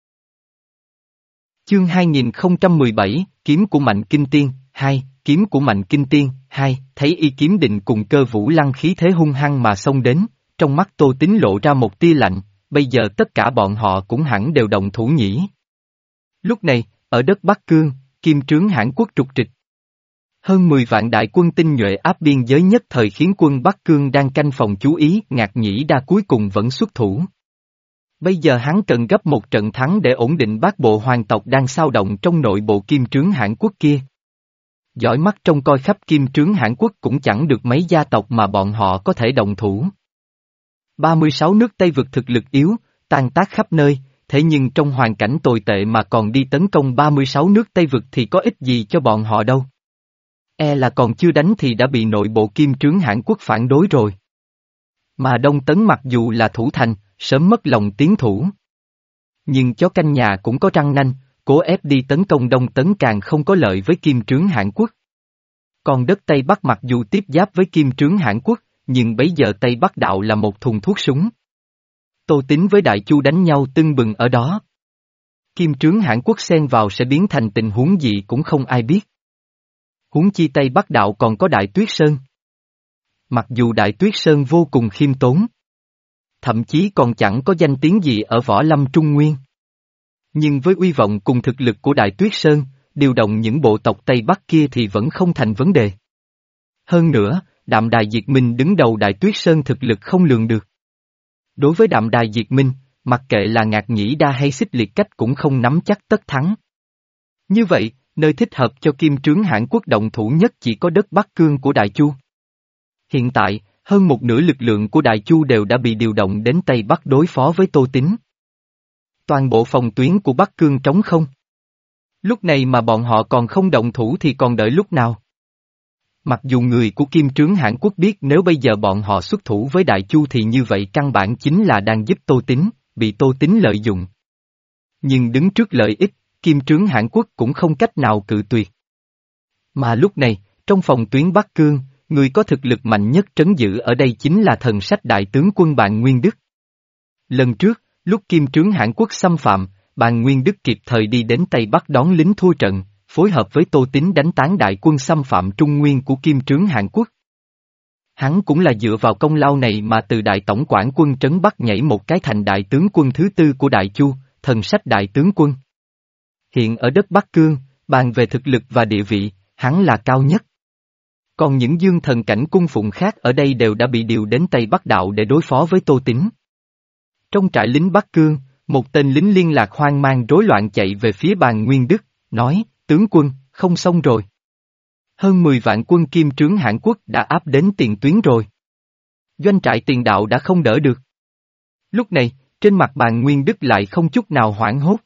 Chương hai nghìn không trăm mười bảy, Kiếm của Mạnh Kinh Tiên, hai, Kiếm của Mạnh Kinh Tiên, hai, thấy Y Kiếm Định cùng Cơ Vũ Lăng khí thế hung hăng mà xông đến, trong mắt Tô Tín lộ ra một tia lạnh, bây giờ tất cả bọn họ cũng hẳn đều động thủ nhỉ. Lúc này, ở đất Bắc Cương, Kim trướng Hãn Quốc trục trịch. Hơn mười vạn đại quân tinh nhuệ áp biên giới nhất thời khiến quân Bắc Cương đang canh phòng chú ý, Ngạc Nhĩ Đa cuối cùng vẫn xuất thủ. Bây giờ hắn cần gấp một trận thắng để ổn định bát bộ hoàng tộc đang xao động trong nội bộ Kim trướng Hãn Quốc kia. Dõi mắt trông coi khắp Kim trướng Hãn Quốc cũng chẳng được mấy gia tộc mà bọn họ có thể động thủ. ba mươi sáu nước Tây vực thực lực yếu, tan tác khắp nơi, thế nhưng trong hoàn cảnh tồi tệ mà còn đi tấn công ba mươi sáu nước Tây vực thì có ích gì cho bọn họ đâu. E là còn chưa đánh thì đã bị nội bộ Kim trướng Hãn Quốc phản đối rồi. Mà Đông Tấn mặc dù là thủ thành, sớm mất lòng tiến thủ. Nhưng chó canh nhà cũng có răng nanh, cố ép đi tấn công Đông Tấn càng không có lợi với Kim trướng Hãn Quốc. Còn đất Tây Bắc mặc dù tiếp giáp với Kim trướng Hãn Quốc, nhưng bấy giờ Tây Bắc Đạo là một thùng thuốc súng. Tô Tín với Đại Chu đánh nhau tưng bừng ở đó. Kim trướng Hãn Quốc xen vào sẽ biến thành tình huống gì cũng không ai biết. Huống chi Tây Bắc Đạo còn có Đại Tuyết Sơn. Mặc dù Đại Tuyết Sơn vô cùng khiêm tốn, thậm chí còn chẳng có danh tiếng gì ở võ lâm Trung Nguyên. Nhưng với uy vọng cùng thực lực của Đại Tuyết Sơn, điều động những bộ tộc Tây Bắc kia thì vẫn không thành vấn đề. Hơn nữa, Đạm Đài Diệt Minh đứng đầu Đại Tuyết Sơn thực lực không lường được. Đối với Đạm Đài Diệt Minh, mặc kệ là Ngạc Nhĩ Đa hay Xích Liệt Cách cũng không nắm chắc tất thắng. Như vậy, nơi thích hợp cho Kim trướng Hãn Quốc động thủ nhất chỉ có đất Bắc Cương của Đại Chu. Hiện tại, hơn một nửa lực lượng của Đại Chu đều đã bị điều động đến Tây Bắc đối phó với Tô Tín. Toàn bộ phòng tuyến của Bắc Cương trống không. Lúc này mà bọn họ còn không động thủ thì còn đợi lúc nào? Mặc dù người của Kim trướng Hãn Quốc biết nếu bây giờ bọn họ xuất thủ với Đại Chu thì như vậy căn bản chính là đang giúp Tô Tín, bị Tô Tín lợi dụng. Nhưng đứng trước lợi ích, Kim trướng Hãn Quốc cũng không cách nào cự tuyệt. Mà lúc này, trong phòng tuyến Bắc Cương, người có thực lực mạnh nhất trấn giữ ở đây chính là thần sách đại tướng quân Bàn Nguyên Đức. Lần trước, lúc Kim trướng Hãn Quốc xâm phạm, Bàn Nguyên Đức kịp thời đi đến Tây Bắc đón lính thua trận, phối hợp với Tô Tín đánh tán đại quân xâm phạm Trung Nguyên của Kim trướng Hãn Quốc. Hắn cũng là dựa vào công lao này mà từ đại tổng quản quân trấn Bắc nhảy một cái thành đại tướng quân thứ tư của Đại Chu, thần sách đại tướng quân. Hiện ở đất Bắc Cương, bàn về thực lực và địa vị, hắn là cao nhất. Còn những dương thần cảnh cung phụng khác ở đây đều đã bị điều đến Tây Bắc Đạo để đối phó với Tô Tín. Trong trại lính Bắc Cương, Một tên lính liên lạc hoang mang rối loạn chạy về phía Bàn Nguyên Đức, nói, tướng quân, không xong rồi. Hơn mười vạn quân Kim Trướng Hãn Quốc đã áp đến tiền tuyến rồi. Doanh trại Tiền Đạo đã không đỡ được. Lúc này, trên mặt Bàn Nguyên Đức lại không chút nào hoảng hốt.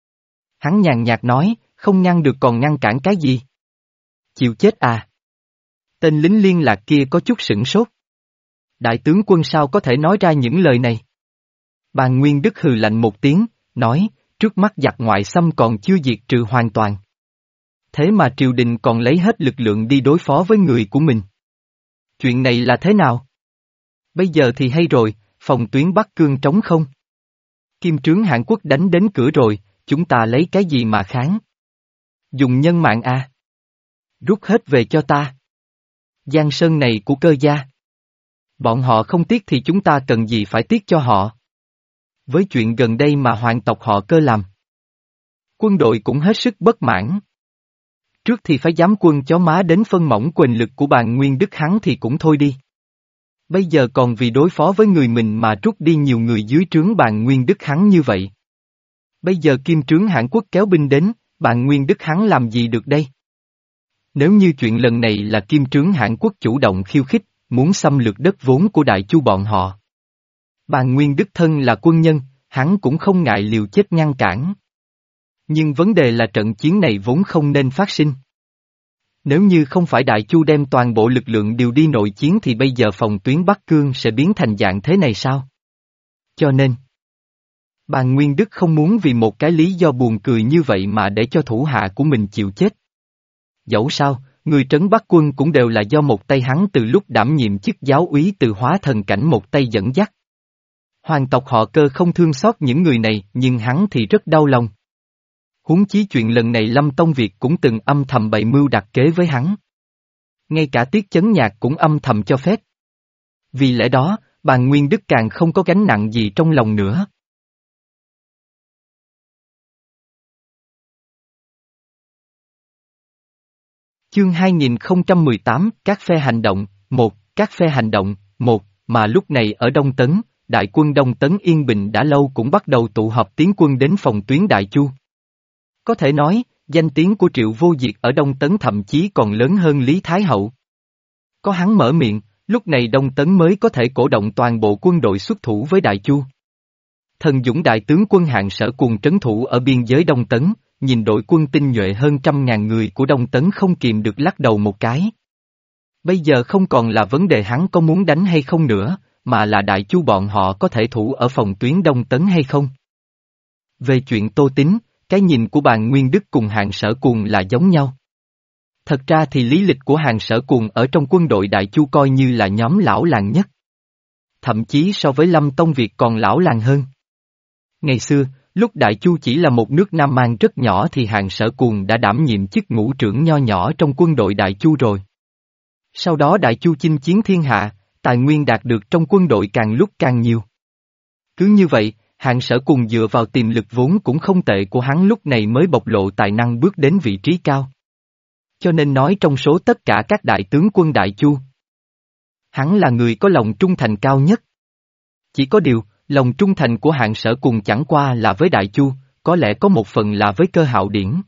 Hắn nhàn nhạt nói, không ngăn được còn ngăn cản cái gì? Chịu chết à? Tên lính liên lạc kia có chút sửng sốt. Đại tướng quân sao có thể nói ra những lời này? Bàn Nguyên Đức hừ lạnh một tiếng, nói, trước mắt giặc ngoại xâm còn chưa diệt trừ hoàn toàn. Thế mà triều đình còn lấy hết lực lượng đi đối phó với người của mình. Chuyện này là thế nào? Bây giờ thì hay rồi, phòng tuyến Bắc Cương trống không? Kim Trướng Hãn Quốc đánh đến cửa rồi, chúng ta lấy cái gì mà kháng? Dùng nhân mạng à? Rút hết về cho ta. Giang sơn này của Cơ gia. Bọn họ không tiếc thì chúng ta cần gì phải tiếc cho họ. Với chuyện gần đây mà hoàng tộc họ Cơ làm. Quân đội cũng hết sức bất mãn. Trước thì phải dám quân chó má đến phân mỏng quyền lực của Bàn Nguyên Đức hắn thì cũng thôi đi. Bây giờ còn vì đối phó với người mình mà rút đi nhiều người dưới trướng Bàn Nguyên Đức hắn như vậy. Bây giờ Kim Trướng Hãn Quốc kéo binh đến, Bàn Nguyên Đức hắn làm gì được đây? Nếu như chuyện lần này là Kim Trướng Hãn Quốc chủ động khiêu khích, muốn xâm lược đất vốn của Đại Chu bọn họ. Bàn Nguyên Đức thân là quân nhân, hắn cũng không ngại liều chết ngăn cản. Nhưng vấn đề là trận chiến này vốn không nên phát sinh. Nếu như không phải Đại Chu đem toàn bộ lực lượng điều đi nội chiến thì bây giờ phòng tuyến Bắc Cương sẽ biến thành dạng thế này sao? Cho nên, Bàn Nguyên Đức không muốn vì một cái lý do buồn cười như vậy mà để cho thủ hạ của mình chịu chết. Dẫu sao, người trấn Bắc quân cũng đều là do một tay hắn từ lúc đảm nhiệm chức giáo úy từ hóa thần cảnh một tay dẫn dắt. Hoàng tộc họ Cơ không thương xót những người này nhưng hắn thì rất đau lòng. Huống chí chuyện lần này Lâm Tông Việt cũng từng âm thầm bày mưu đặt kế với hắn. Ngay cả Tiết Chấn Nhạc cũng âm thầm cho phép. Vì lẽ đó, Bàn Nguyên Đức càng không có gánh nặng gì trong lòng nữa. Chương hai nghìn không trăm mười tám, các phe hành động, một, các phe hành động, một, mà lúc này ở Đông Tấn, đại quân Đông Tấn yên bình đã lâu cũng bắt đầu tụ họp tiến quân đến phòng tuyến Đại Chu. Có thể nói, danh tiếng của Triệu Vô Diệt ở Đông Tấn thậm chí còn lớn hơn Lý Thái Hậu. Có hắn mở miệng, lúc này Đông Tấn mới có thể cổ động toàn bộ quân đội xuất thủ với Đại Chu. Thần Dũng đại tướng quân Hạng Sở Cuồng trấn thủ ở biên giới Đông Tấn, nhìn đội quân tinh nhuệ hơn trăm ngàn người của Đông Tấn không kìm được lắc đầu một cái. Bây giờ không còn là vấn đề hắn có muốn đánh hay không nữa, mà là Đại Chu bọn họ có thể thủ ở phòng tuyến Đông Tấn hay không. Về chuyện Tô Tín, cái nhìn của Bàn Nguyên Đức cùng Hạng Sở Cuồng là giống nhau. Thật ra thì lý lịch của Hạng Sở Cuồng ở trong quân đội Đại Chu coi như là nhóm lão làng nhất. Thậm chí so với Lâm Tông Việt còn lão làng hơn. Ngày xưa, lúc Đại Chu chỉ là một nước Nam Man rất nhỏ thì Hạng Sở Cuồng đã đảm nhiệm chức ngũ trưởng nho nhỏ trong quân đội Đại Chu rồi. Sau đó Đại Chu chinh chiến thiên hạ, tài nguyên đạt được trong quân đội càng lúc càng nhiều. Cứ như vậy, Hạng Sở Cuồng dựa vào tiềm lực vốn cũng không tệ của hắn lúc này mới bộc lộ tài năng bước đến vị trí cao. Cho nên nói trong số tất cả các đại tướng quân Đại Chu, hắn là người có lòng trung thành cao nhất. Chỉ có điều, lòng trung thành của Hạng Sở Cuồng chẳng qua là với Đại Chu, có lẽ có một phần là với Cơ Hạo Điển.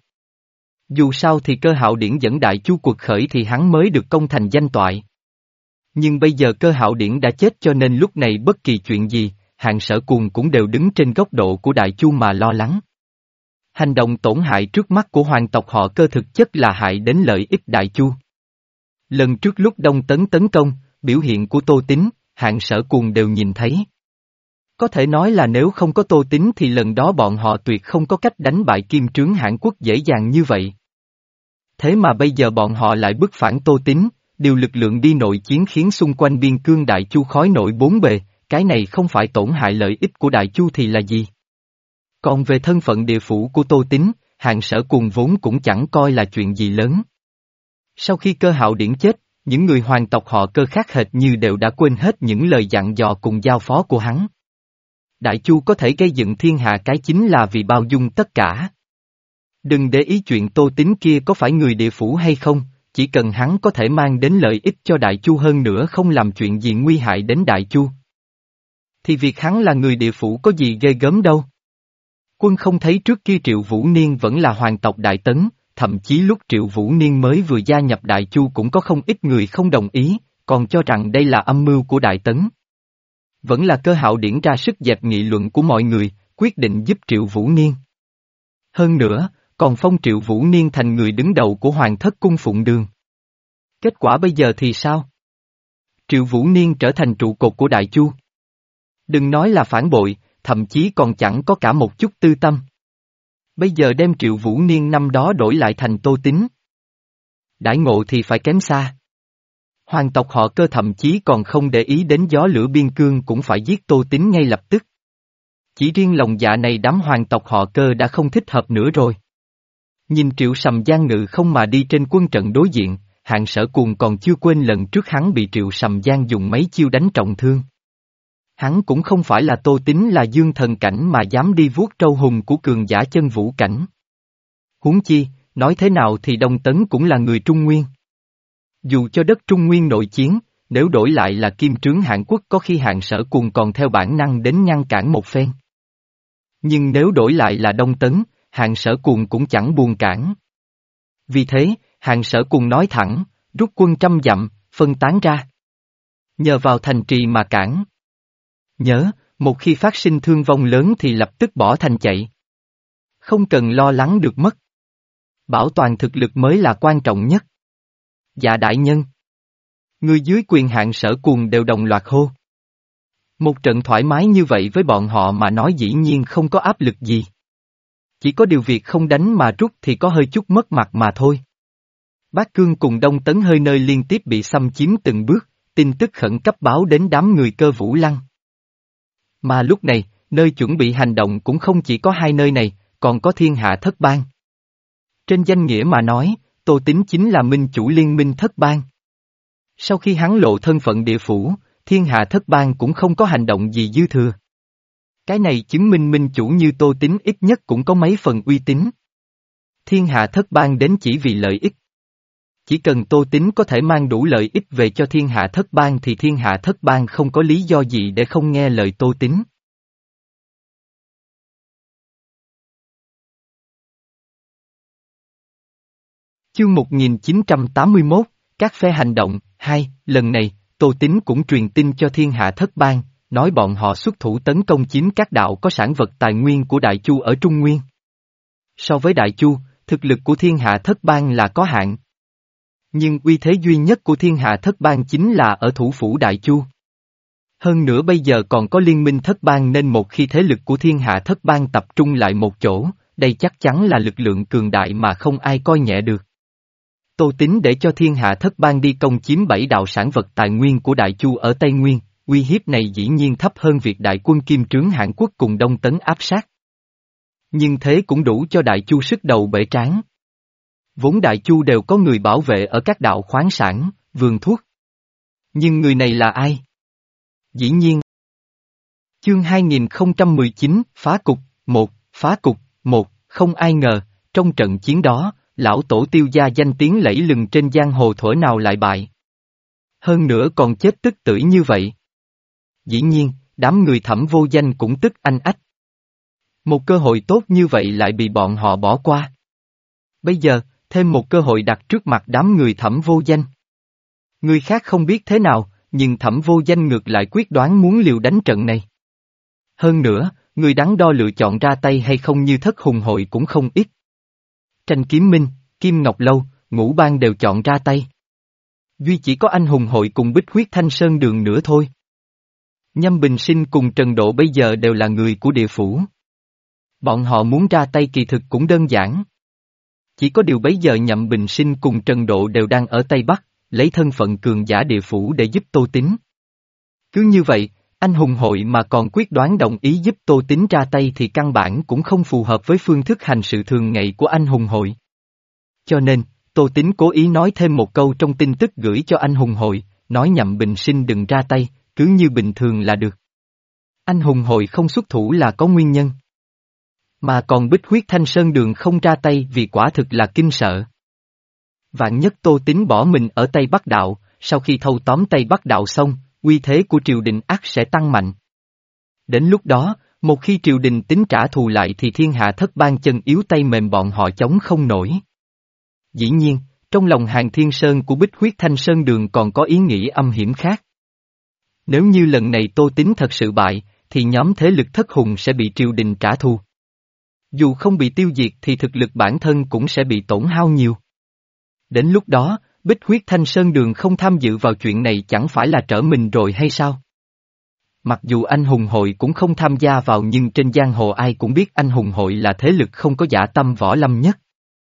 Dù sao thì Cơ Hạo Điển dẫn Đại Chu cuộc khởi thì hắn mới được công thành danh toại. Nhưng bây giờ Cơ Hạo Điển đã chết cho nên lúc này bất kỳ chuyện gì, Hạng Sở Cuồng cũng đều đứng trên góc độ của Đại Chu mà lo lắng. Hành động tổn hại trước mắt của hoàng tộc họ Cơ thực chất là hại đến lợi ích Đại Chu. Lần trước lúc Đông Tấn tấn công, biểu hiện của Tô Tín, Hạng Sở Cuồng đều nhìn thấy. Có thể nói là nếu không có Tô Tín thì lần đó bọn họ tuyệt không có cách đánh bại Kim Trướng Hãn Quốc dễ dàng như vậy. Thế mà bây giờ bọn họ lại bức phản Tô Tín, điều lực lượng đi nội chiến khiến xung quanh biên cương Đại Chu khói nổi bốn bề, cái này không phải tổn hại lợi ích của Đại Chu thì là gì? Còn về thân phận địa phủ của Tô Tín, Hạng Sở Cuồng vốn cũng chẳng coi là chuyện gì lớn. Sau khi Cơ Hạo Điển chết, những người hoàng tộc họ Cơ khác hệt như đều đã quên hết những lời dặn dò cùng giao phó của hắn. Đại Chu có thể gây dựng thiên hạ cái chính là vì bao dung tất cả. Đừng để ý chuyện Tô Tín kia có phải người địa phủ hay không, chỉ cần hắn có thể mang đến lợi ích cho Đại Chu hơn nữa không làm chuyện gì nguy hại đến Đại Chu. Thì việc hắn là người địa phủ có gì ghê gớm đâu. Quân không thấy trước kia Triệu Vũ Niên vẫn là hoàng tộc Đại Tấn, thậm chí lúc Triệu Vũ Niên mới vừa gia nhập Đại Chu cũng có không ít người không đồng ý, còn cho rằng đây là âm mưu của Đại Tấn. Vẫn là Cơ Hạo Điển ra sức dẹp nghị luận của mọi người, quyết định giúp Triệu Vũ Niên. Hơn nữa, còn phong Triệu Vũ Niên thành người đứng đầu của Hoàng thất cung Phụng Đường. Kết quả bây giờ thì sao? Triệu Vũ Niên trở thành trụ cột của Đại Chu. Đừng nói là phản bội, thậm chí còn chẳng có cả một chút tư tâm. Bây giờ đem Triệu Vũ Niên năm đó đổi lại thành Tô Tín. Đãi ngộ thì phải kém xa. Hoàng tộc họ Cơ thậm chí còn không để ý đến gió lửa biên cương cũng phải giết Tô Tín ngay lập tức. Chỉ riêng lòng dạ này đám hoàng tộc họ Cơ đã không thích hợp nữa rồi. Nhìn Triệu Sầm Giang ngự không mà đi trên quân trận đối diện, Hạng Sở Cuồng còn chưa quên lần trước hắn bị Triệu Sầm Giang dùng mấy chiêu đánh trọng thương. Hắn cũng không phải là Tô Tín là dương thần cảnh mà dám đi vuốt trâu hùng của cường giả chân vũ cảnh. Huống chi, nói thế nào thì Đông Tấn cũng là người Trung Nguyên. Dù cho đất Trung Nguyên nội chiến, nếu đổi lại là Kim Trướng Hạng Quốc có khi Hạng Sở Cuồng còn theo bản năng đến ngăn cản một phen. Nhưng nếu đổi lại là Đông Tấn, Hạng Sở Cuồng cũng chẳng buồn cản. Vì thế, Hạng Sở Cuồng nói thẳng, rút quân trăm dặm, phân tán ra. Nhờ vào thành trì mà cản. Nhớ, một khi phát sinh thương vong lớn thì lập tức bỏ thành chạy. Không cần lo lắng được mất. Bảo toàn thực lực mới là quan trọng nhất. Dạ đại nhân. Người dưới quyền Hạng Sở Cuồng đều đồng loạt hô. Một trận thoải mái như vậy với bọn họ mà nói dĩ nhiên không có áp lực gì. Chỉ có điều việc không đánh mà rút thì có hơi chút mất mặt mà thôi. Bát Cương cùng Đông Tấn hơi nơi liên tiếp bị xâm chiếm từng bước, tin tức khẩn cấp báo đến đám người Cơ Vũ Lăng. Mà lúc này, nơi chuẩn bị hành động cũng không chỉ có hai nơi này, còn có Thiên Hạ Thất Bang. Trên danh nghĩa mà nói, Tô Tín chính là minh chủ liên minh Thất Bang. Sau khi hắn lộ thân phận địa phủ, Thiên Hạ Thất Bang cũng không có hành động gì dư thừa. Cái này chứng minh minh chủ như Tô Tín ít nhất cũng có mấy phần uy tín. Thiên Hạ Thất Bang đến chỉ vì lợi ích. Chỉ cần Tô Tín có thể mang đủ lợi ích về cho Thiên Hạ Thất Bang thì Thiên Hạ Thất Bang không có lý do gì để không nghe lời Tô Tín. Chương một nghìn chín trăm tám mươi mốt, các phe hành động, hai, lần này, Tô Tín cũng truyền tin cho Thiên Hạ Thất Bang, nói bọn họ xuất thủ tấn công chiếm các đạo có sản vật tài nguyên của Đại Chu ở Trung Nguyên. So với Đại Chu, thực lực của Thiên Hạ Thất Bang là có hạn. Nhưng uy thế duy nhất của Thiên Hạ Thất Bang chính là ở thủ phủ Đại Chu. Hơn nữa bây giờ còn có liên minh Thất Bang nên một khi thế lực của Thiên Hạ Thất Bang tập trung lại một chỗ, đây chắc chắn là lực lượng cường đại mà không ai coi nhẹ được. Tô Tín để cho Thiên Hạ Thất Bang đi công chiếm bảy đạo sản vật tài nguyên của Đại Chu ở Tây Nguyên, uy hiếp này dĩ nhiên thấp hơn việc đại quân Kim Trướng Hạng Quốc cùng Đông Tấn áp sát. Nhưng thế cũng đủ cho Đại Chu sức đầu bể trán. Vốn Đại Chu đều có người bảo vệ ở các đạo khoáng sản, vườn thuốc. Nhưng người này là ai? Dĩ nhiên. Chương hai nghìn không trăm mười chín, Phá Cục, một, Phá Cục, một, không ai ngờ, trong trận chiến đó, lão tổ Tiêu gia danh tiếng lẫy lừng trên giang hồ thuở nào lại bại. Hơn nữa còn chết tức tưởi như vậy. Dĩ nhiên, đám người Thẩm Vô Danh cũng tức anh ách. Một cơ hội tốt như vậy lại bị bọn họ bỏ qua. Bây giờ, thêm một cơ hội đặt trước mặt đám người Thẩm Vô Danh. Người khác không biết thế nào, nhưng Thẩm Vô Danh ngược lại quyết đoán muốn liều đánh trận này. Hơn nữa, người đắn đo lựa chọn ra tay hay không như Thất Hùng Hội cũng không ít. Tranh Kiếm Minh, Kim Ngọc Lâu, Ngũ Bang đều chọn ra tay. Duy chỉ có Anh Hùng Hội cùng Bích Huyết Thanh Sơn Đường nữa thôi. Nhâm Bình Sinh cùng Trần Độ bây giờ đều là người của địa phủ. Bọn họ muốn ra tay kỳ thực cũng đơn giản. Chỉ có điều bấy giờ Nhậm Bình Sinh cùng Trần Độ đều đang ở Tây Bắc, lấy thân phận cường giả địa phủ để giúp Tô Tín. Cứ như vậy, Anh Hùng Hội mà còn quyết đoán đồng ý giúp Tô Tín ra tay thì căn bản cũng không phù hợp với phương thức hành sự thường ngày của Anh Hùng Hội. Cho nên, Tô Tín cố ý nói thêm một câu trong tin tức gửi cho Anh Hùng Hội, nói Nhậm Bình Sinh đừng ra tay, cứ như bình thường là được. Anh Hùng Hội không xuất thủ là có nguyên nhân. Mà còn Bích Huyết Thanh Sơn Đường không ra tay vì quả thực là kinh sợ. Vạn nhất Tô Tín bỏ mình ở Tây Bắc Đạo, sau khi thâu tóm Tây Bắc Đạo xong, uy thế của triều đình ắt sẽ tăng mạnh. Đến lúc đó, Một khi triều đình tính trả thù lại thì thiên hạ thất bang chân yếu tay mềm bọn họ chống không nổi. Dĩ nhiên, trong lòng Hàng Thiên Sơn của Bích Huyết Thanh Sơn Đường còn có ý nghĩ âm hiểm khác. Nếu như lần này Tô Tín thật sự bại, thì nhóm thế lực thất hùng sẽ bị triều đình trả thù. Dù không bị tiêu diệt thì thực lực bản thân cũng sẽ bị tổn hao nhiều. Đến lúc đó, Bích Huyết Thanh Sơn Đường không tham dự vào chuyện này chẳng phải là trở mình rồi hay sao? Mặc dù anh hùng hội cũng không tham gia vào nhưng trên giang hồ ai cũng biết anh hùng hội là thế lực không có dã tâm võ lâm nhất.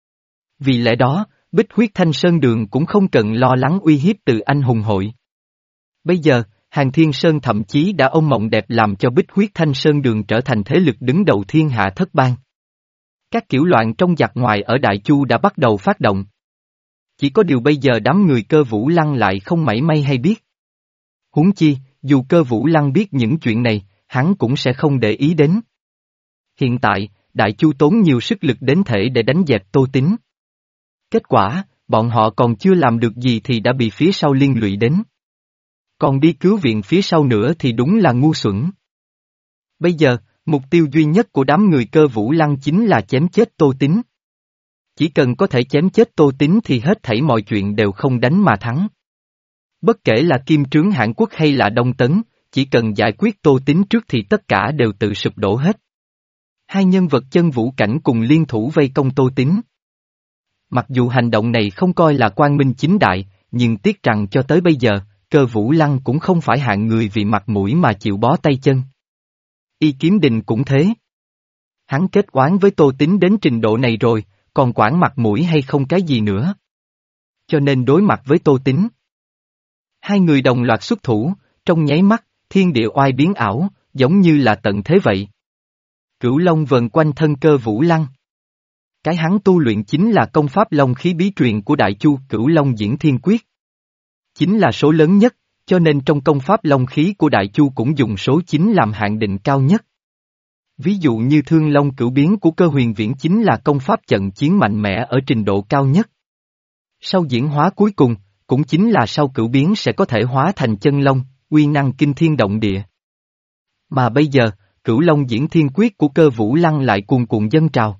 Vì lẽ đó, Bích Huyết Thanh Sơn Đường cũng không cần lo lắng uy hiếp từ anh hùng hội. Bây giờ, Hàng Thiên Sơn thậm chí đã ôm mộng đẹp làm cho Bích Huyết Thanh Sơn Đường trở thành thế lực đứng đầu thiên hạ thất bang. Các kiểu loạn trong giặc ngoài ở Đại Chu đã bắt đầu phát động. Chỉ có điều bây giờ đám người Cơ Vũ Lăng lại không mảy may hay biết. Huống chi, dù Cơ Vũ Lăng biết những chuyện này, hắn cũng sẽ không để ý đến. Hiện tại, Đại Chu tốn nhiều sức lực đến thể để đánh dẹp Tô Tín. Kết quả, bọn họ còn chưa làm được gì thì đã bị phía sau liên lụy đến. Còn đi cứu viện phía sau nữa thì đúng là ngu xuẩn. Bây giờ, mục tiêu duy nhất của đám người Cơ Vũ Lăng chính là chém chết Tô Tín. Chỉ cần có thể chém chết Tô Tín thì hết thảy mọi chuyện đều không đánh mà thắng. Bất kể là Kim Trướng Hãn Quốc hay là Đông Tấn, chỉ cần giải quyết Tô Tín trước thì tất cả đều tự sụp đổ hết. Hai nhân vật chân vũ cảnh cùng liên thủ vây công Tô Tín. Mặc dù hành động này không coi là quang minh chính đại, nhưng tiếc rằng cho tới bây giờ, Cơ Vũ Lăng cũng không phải hạng người vì mặt mũi mà chịu bó tay chân. Y Kiếm Đình cũng thế. Hắn kết oán với Tô Tín đến trình độ này rồi, còn quản mặt mũi hay không cái gì nữa. Cho nên đối mặt với Tô Tín. Hai người đồng loạt xuất thủ, trong nháy mắt, thiên địa oai biến ảo, giống như là tận thế vậy. Cửu Long vần quanh thân Cơ Vũ Lăng. Cái hắn tu luyện chính là công pháp Long khí bí truyền của Đại Chu Cửu Long Diễn Thiên Quyết. Chính là số lớn nhất, cho nên trong công pháp Long khí của Đại Chu cũng dùng số chín làm hạn định cao nhất. Ví dụ như Thương Long Cửu Biến của Cơ Huyền Viễn chính là công pháp trận chiến mạnh mẽ ở trình độ cao nhất. Sau diễn hóa cuối cùng, cũng chính là sau cửu biến sẽ có thể hóa thành chân long, uy năng kinh thiên động địa. Mà bây giờ, Cửu Long Diễn Thiên Quyết của Cơ Vũ Lăng lại cuồn cuộn dâng trào.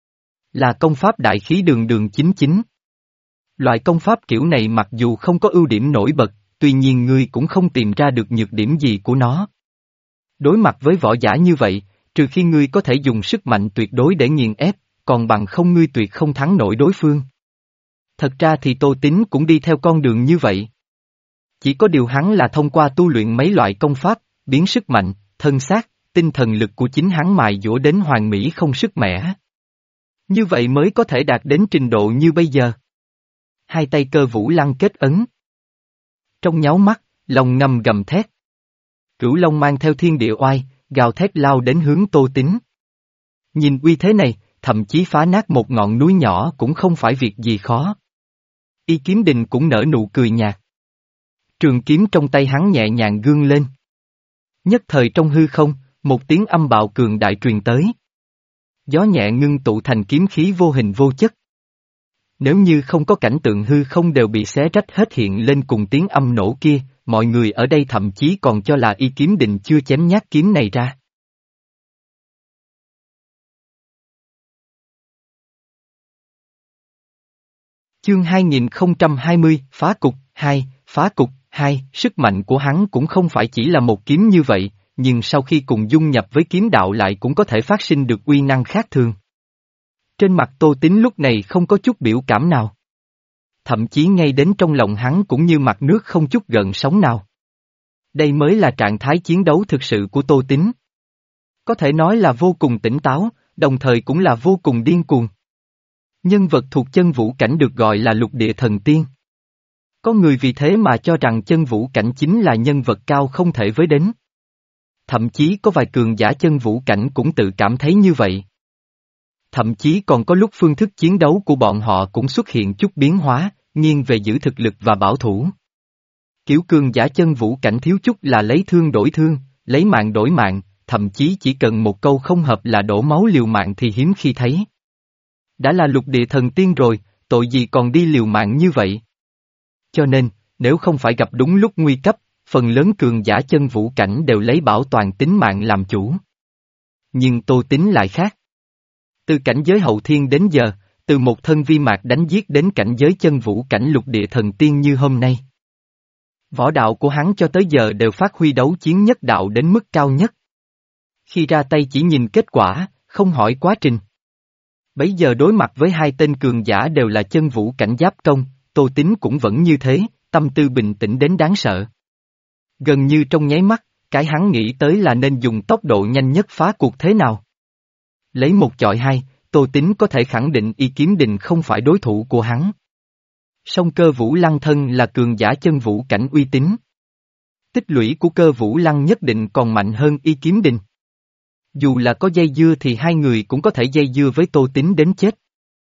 Là công pháp đại khí đường đường chính chính. Loại công pháp kiểu này mặc dù không có ưu điểm nổi bật, tuy nhiên ngươi cũng không tìm ra được nhược điểm gì của nó. Đối mặt với võ giả như vậy, trừ khi ngươi có thể dùng sức mạnh tuyệt đối để nghiền ép, còn bằng không ngươi tuyệt không thắng nổi đối phương. Thật ra thì Tô Tín cũng đi theo con đường như vậy. Chỉ có điều hắn là thông qua tu luyện mấy loại công pháp, biến sức mạnh, thân xác, tinh thần lực của chính hắn mài dũa đến hoàn mỹ không sức mẻ. Như vậy mới có thể đạt đến trình độ như bây giờ. Hai tay Cơ Vũ Lăng kết ấn. Trong nháu mắt, lòng ngầm gầm thét. Cửu Long mang theo thiên địa oai, gào thét lao đến hướng Tô Tín. Nhìn uy thế này, thậm chí phá nát một ngọn núi nhỏ cũng không phải việc gì khó. Y Kiếm Đình cũng nở nụ cười nhạt. Trường kiếm trong tay hắn nhẹ nhàng gương lên. Nhất thời trong hư không, một tiếng âm bạo cường đại truyền tới. Gió nhẹ ngưng tụ thành kiếm khí vô hình vô chất. Nếu như không có cảnh tượng hư không đều bị xé rách hết hiện lên cùng tiếng âm nổ kia, mọi người ở đây thậm chí còn cho là Y Kiếm Đình chưa chém nhát kiếm này ra. Chương hai nghìn không trăm hai mươi, Phá Cục, hai, Phá Cục, hai, sức mạnh của hắn cũng không phải chỉ là một kiếm như vậy, nhưng sau khi cùng dung nhập với kiếm đạo lại cũng có thể phát sinh được uy năng khác thường. Trên mặt Tô Tín lúc này không có chút biểu cảm nào. Thậm chí ngay đến trong lòng hắn cũng như mặt nước không chút gợn sóng nào. Đây mới là trạng thái chiến đấu thực sự của Tô Tín. Có thể nói là vô cùng tỉnh táo, đồng thời cũng là vô cùng điên cuồng. Nhân vật thuộc chân vũ cảnh được gọi là lục địa thần tiên. Có người vì thế mà cho rằng chân vũ cảnh chính là nhân vật cao không thể với đến. Thậm chí có vài cường giả chân vũ cảnh cũng tự cảm thấy như vậy. Thậm chí còn có lúc phương thức chiến đấu của bọn họ cũng xuất hiện chút biến hóa, nghiêng về giữ thực lực và bảo thủ. Kiểu cường giả chân vũ cảnh thiếu chút là lấy thương đổi thương, lấy mạng đổi mạng, thậm chí chỉ cần một câu không hợp là đổ máu liều mạng thì hiếm khi thấy. Đã là lục địa thần tiên rồi, tội gì còn đi liều mạng như vậy? Cho nên, nếu không phải gặp đúng lúc nguy cấp, phần lớn cường giả chân vũ cảnh đều lấy bảo toàn tính mạng làm chủ. Nhưng Tô Tín lại khác. Từ cảnh giới hậu thiên đến giờ, từ một thân vi mạc đánh giết đến cảnh giới chân vũ cảnh lục địa thần tiên như hôm nay. Võ đạo của hắn cho tới giờ đều phát huy đấu chiến nhất đạo đến mức cao nhất. Khi ra tay chỉ nhìn kết quả, không hỏi quá trình. Bấy giờ đối mặt với hai tên cường giả đều là chân vũ cảnh giáp công, Tô Tín cũng vẫn như thế, tâm tư bình tĩnh đến đáng sợ. Gần như trong nháy mắt, cái hắn nghĩ tới là nên dùng tốc độ nhanh nhất phá cuộc thế nào. Lấy một chọi hai, Tô Tín có thể khẳng định Y Kiếm Đình không phải đối thủ của hắn. Song Cơ Vũ Lăng thân là cường giả chân vũ cảnh uy tín. Tích lũy của Cơ Vũ Lăng nhất định còn mạnh hơn Y Kiếm Đình. Dù là có dây dưa thì hai người cũng có thể dây dưa với Tô Tín đến chết.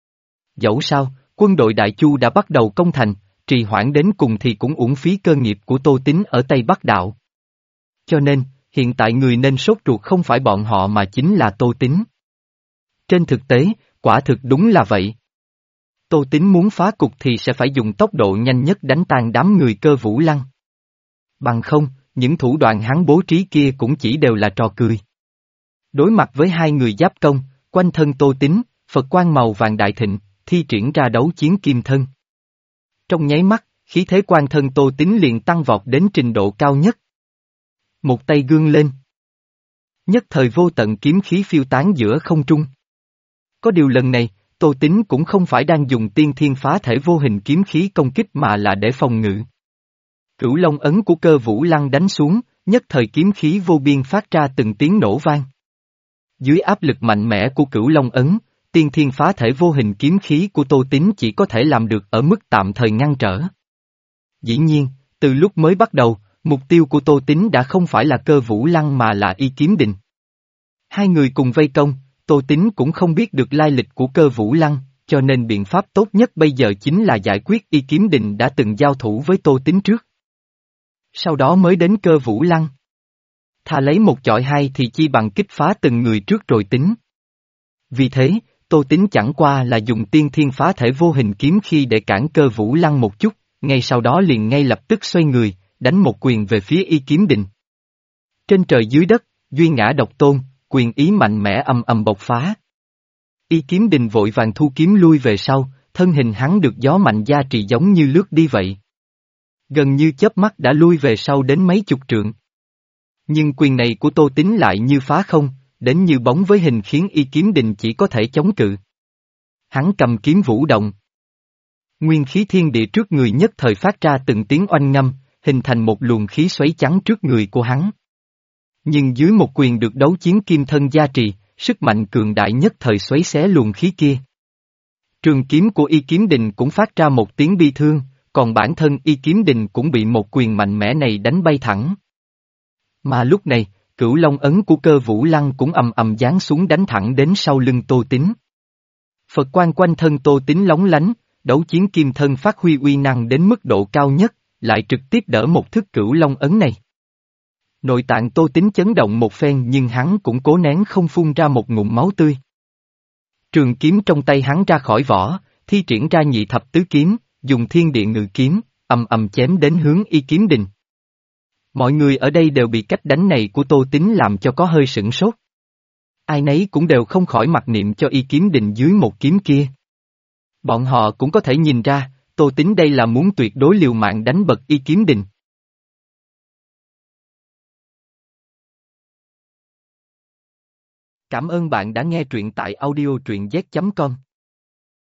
Dẫu sao, quân đội Đại Chu đã bắt đầu công thành, trì hoãn đến cùng thì cũng uổng phí cơ nghiệp của Tô Tín ở Tây Bắc Đạo. Cho nên, hiện tại người nên sốt ruột không phải bọn họ mà chính là Tô Tín. Trên thực tế, quả thực đúng là vậy. Tô Tín muốn phá cục thì sẽ phải dùng tốc độ nhanh nhất đánh tan đám người Cơ Vũ Lăng. Bằng không, những thủ đoạn hắn bố trí kia cũng chỉ đều là trò cười. Đối mặt với hai người giáp công, quanh thân Tô Tín, Phật quang màu vàng đại thịnh, thi triển ra đấu chiến kim thân. Trong nháy mắt, khí thế quan thân Tô Tín liền tăng vọt đến trình độ cao nhất. Một tay gương lên. Nhất thời vô tận kiếm khí phiêu tán giữa không trung. Có điều lần này, Tô Tín cũng không phải đang dùng tiên thiên phá thể vô hình kiếm khí công kích mà là để phòng ngự. Cửu Long ấn của Cơ Vũ Lăng đánh xuống, nhất thời kiếm khí vô biên phát ra từng tiếng nổ vang. Dưới áp lực mạnh mẽ của Cửu Long ấn, tiên thiên phá thể vô hình kiếm khí của Tô Tín chỉ có thể làm được ở mức tạm thời ngăn trở. Dĩ nhiên, từ lúc mới bắt đầu, mục tiêu của Tô Tín đã không phải là Cơ Vũ Lăng mà là Y Kiếm Đình. Hai người cùng vây công, Tô Tín cũng không biết được lai lịch của Cơ Vũ Lăng, cho nên biện pháp tốt nhất bây giờ chính là giải quyết Y Kiếm Đình đã từng giao thủ với Tô Tín trước. Sau đó mới đến Cơ Vũ Lăng. Thà lấy một chọi hai thì chi bằng kích phá từng người trước rồi tính. Vì thế, Tô Tín chẳng qua là dùng tiên thiên phá thể vô hình kiếm khi để cản Cơ Vũ Lăng một chút, ngay sau đó liền ngay lập tức xoay người, đánh một quyền về phía Y Kiếm Đình. Trên trời dưới đất, duy ngã độc tôn, quyền ý mạnh mẽ ầm ầm bộc phá. Y Kiếm Đình vội vàng thu kiếm lui về sau, thân hình hắn được gió mạnh gia trì giống như lướt đi vậy. Gần như chớp mắt đã lui về sau đến mấy chục trượng. Nhưng quyền này của Tô Tín lại như phá không, đến như bóng với hình khiến Y Kiếm Đình chỉ có thể chống cự. Hắn cầm kiếm vũ động. Nguyên khí thiên địa trước người nhất thời phát ra từng tiếng oanh ngâm, hình thành một luồng khí xoáy trắng trước người của hắn. Nhưng dưới một quyền được đấu chiến kim thân gia trì, sức mạnh cường đại nhất thời xoáy xé luồng khí kia. Trường kiếm của Y Kiếm Đình cũng phát ra một tiếng bi thương, còn bản thân Y Kiếm Đình cũng bị một quyền mạnh mẽ này đánh bay thẳng. Mà lúc này, Cửu Long ấn của Cơ Vũ Lăng cũng ầm ầm giáng xuống đánh thẳng đến sau lưng Tô Tín. Phật quang quanh thân Tô Tín lóng lánh, đấu chiến kim thân phát huy uy năng đến mức độ cao nhất, lại trực tiếp đỡ một thức Cửu Long ấn này. Nội tạng Tô Tín chấn động một phen nhưng hắn cũng cố nén không phun ra một ngụm máu tươi. Trường kiếm trong tay hắn ra khỏi vỏ, thi triển ra nhị thập tứ kiếm, dùng thiên địa ngự kiếm, ầm ầm chém đến hướng Y Kiếm Đình. Mọi người ở đây đều bị cách đánh này của Tô Tín làm cho có hơi sửng sốt. Ai nấy cũng đều không khỏi mặc niệm cho Y Kiếm Đình dưới một kiếm kia. Bọn họ cũng có thể nhìn ra, Tô Tín đây là muốn tuyệt đối liều mạng đánh bật Y Kiếm Đình. Cảm ơn bạn đã nghe truyện tại audio truyện z chấm com.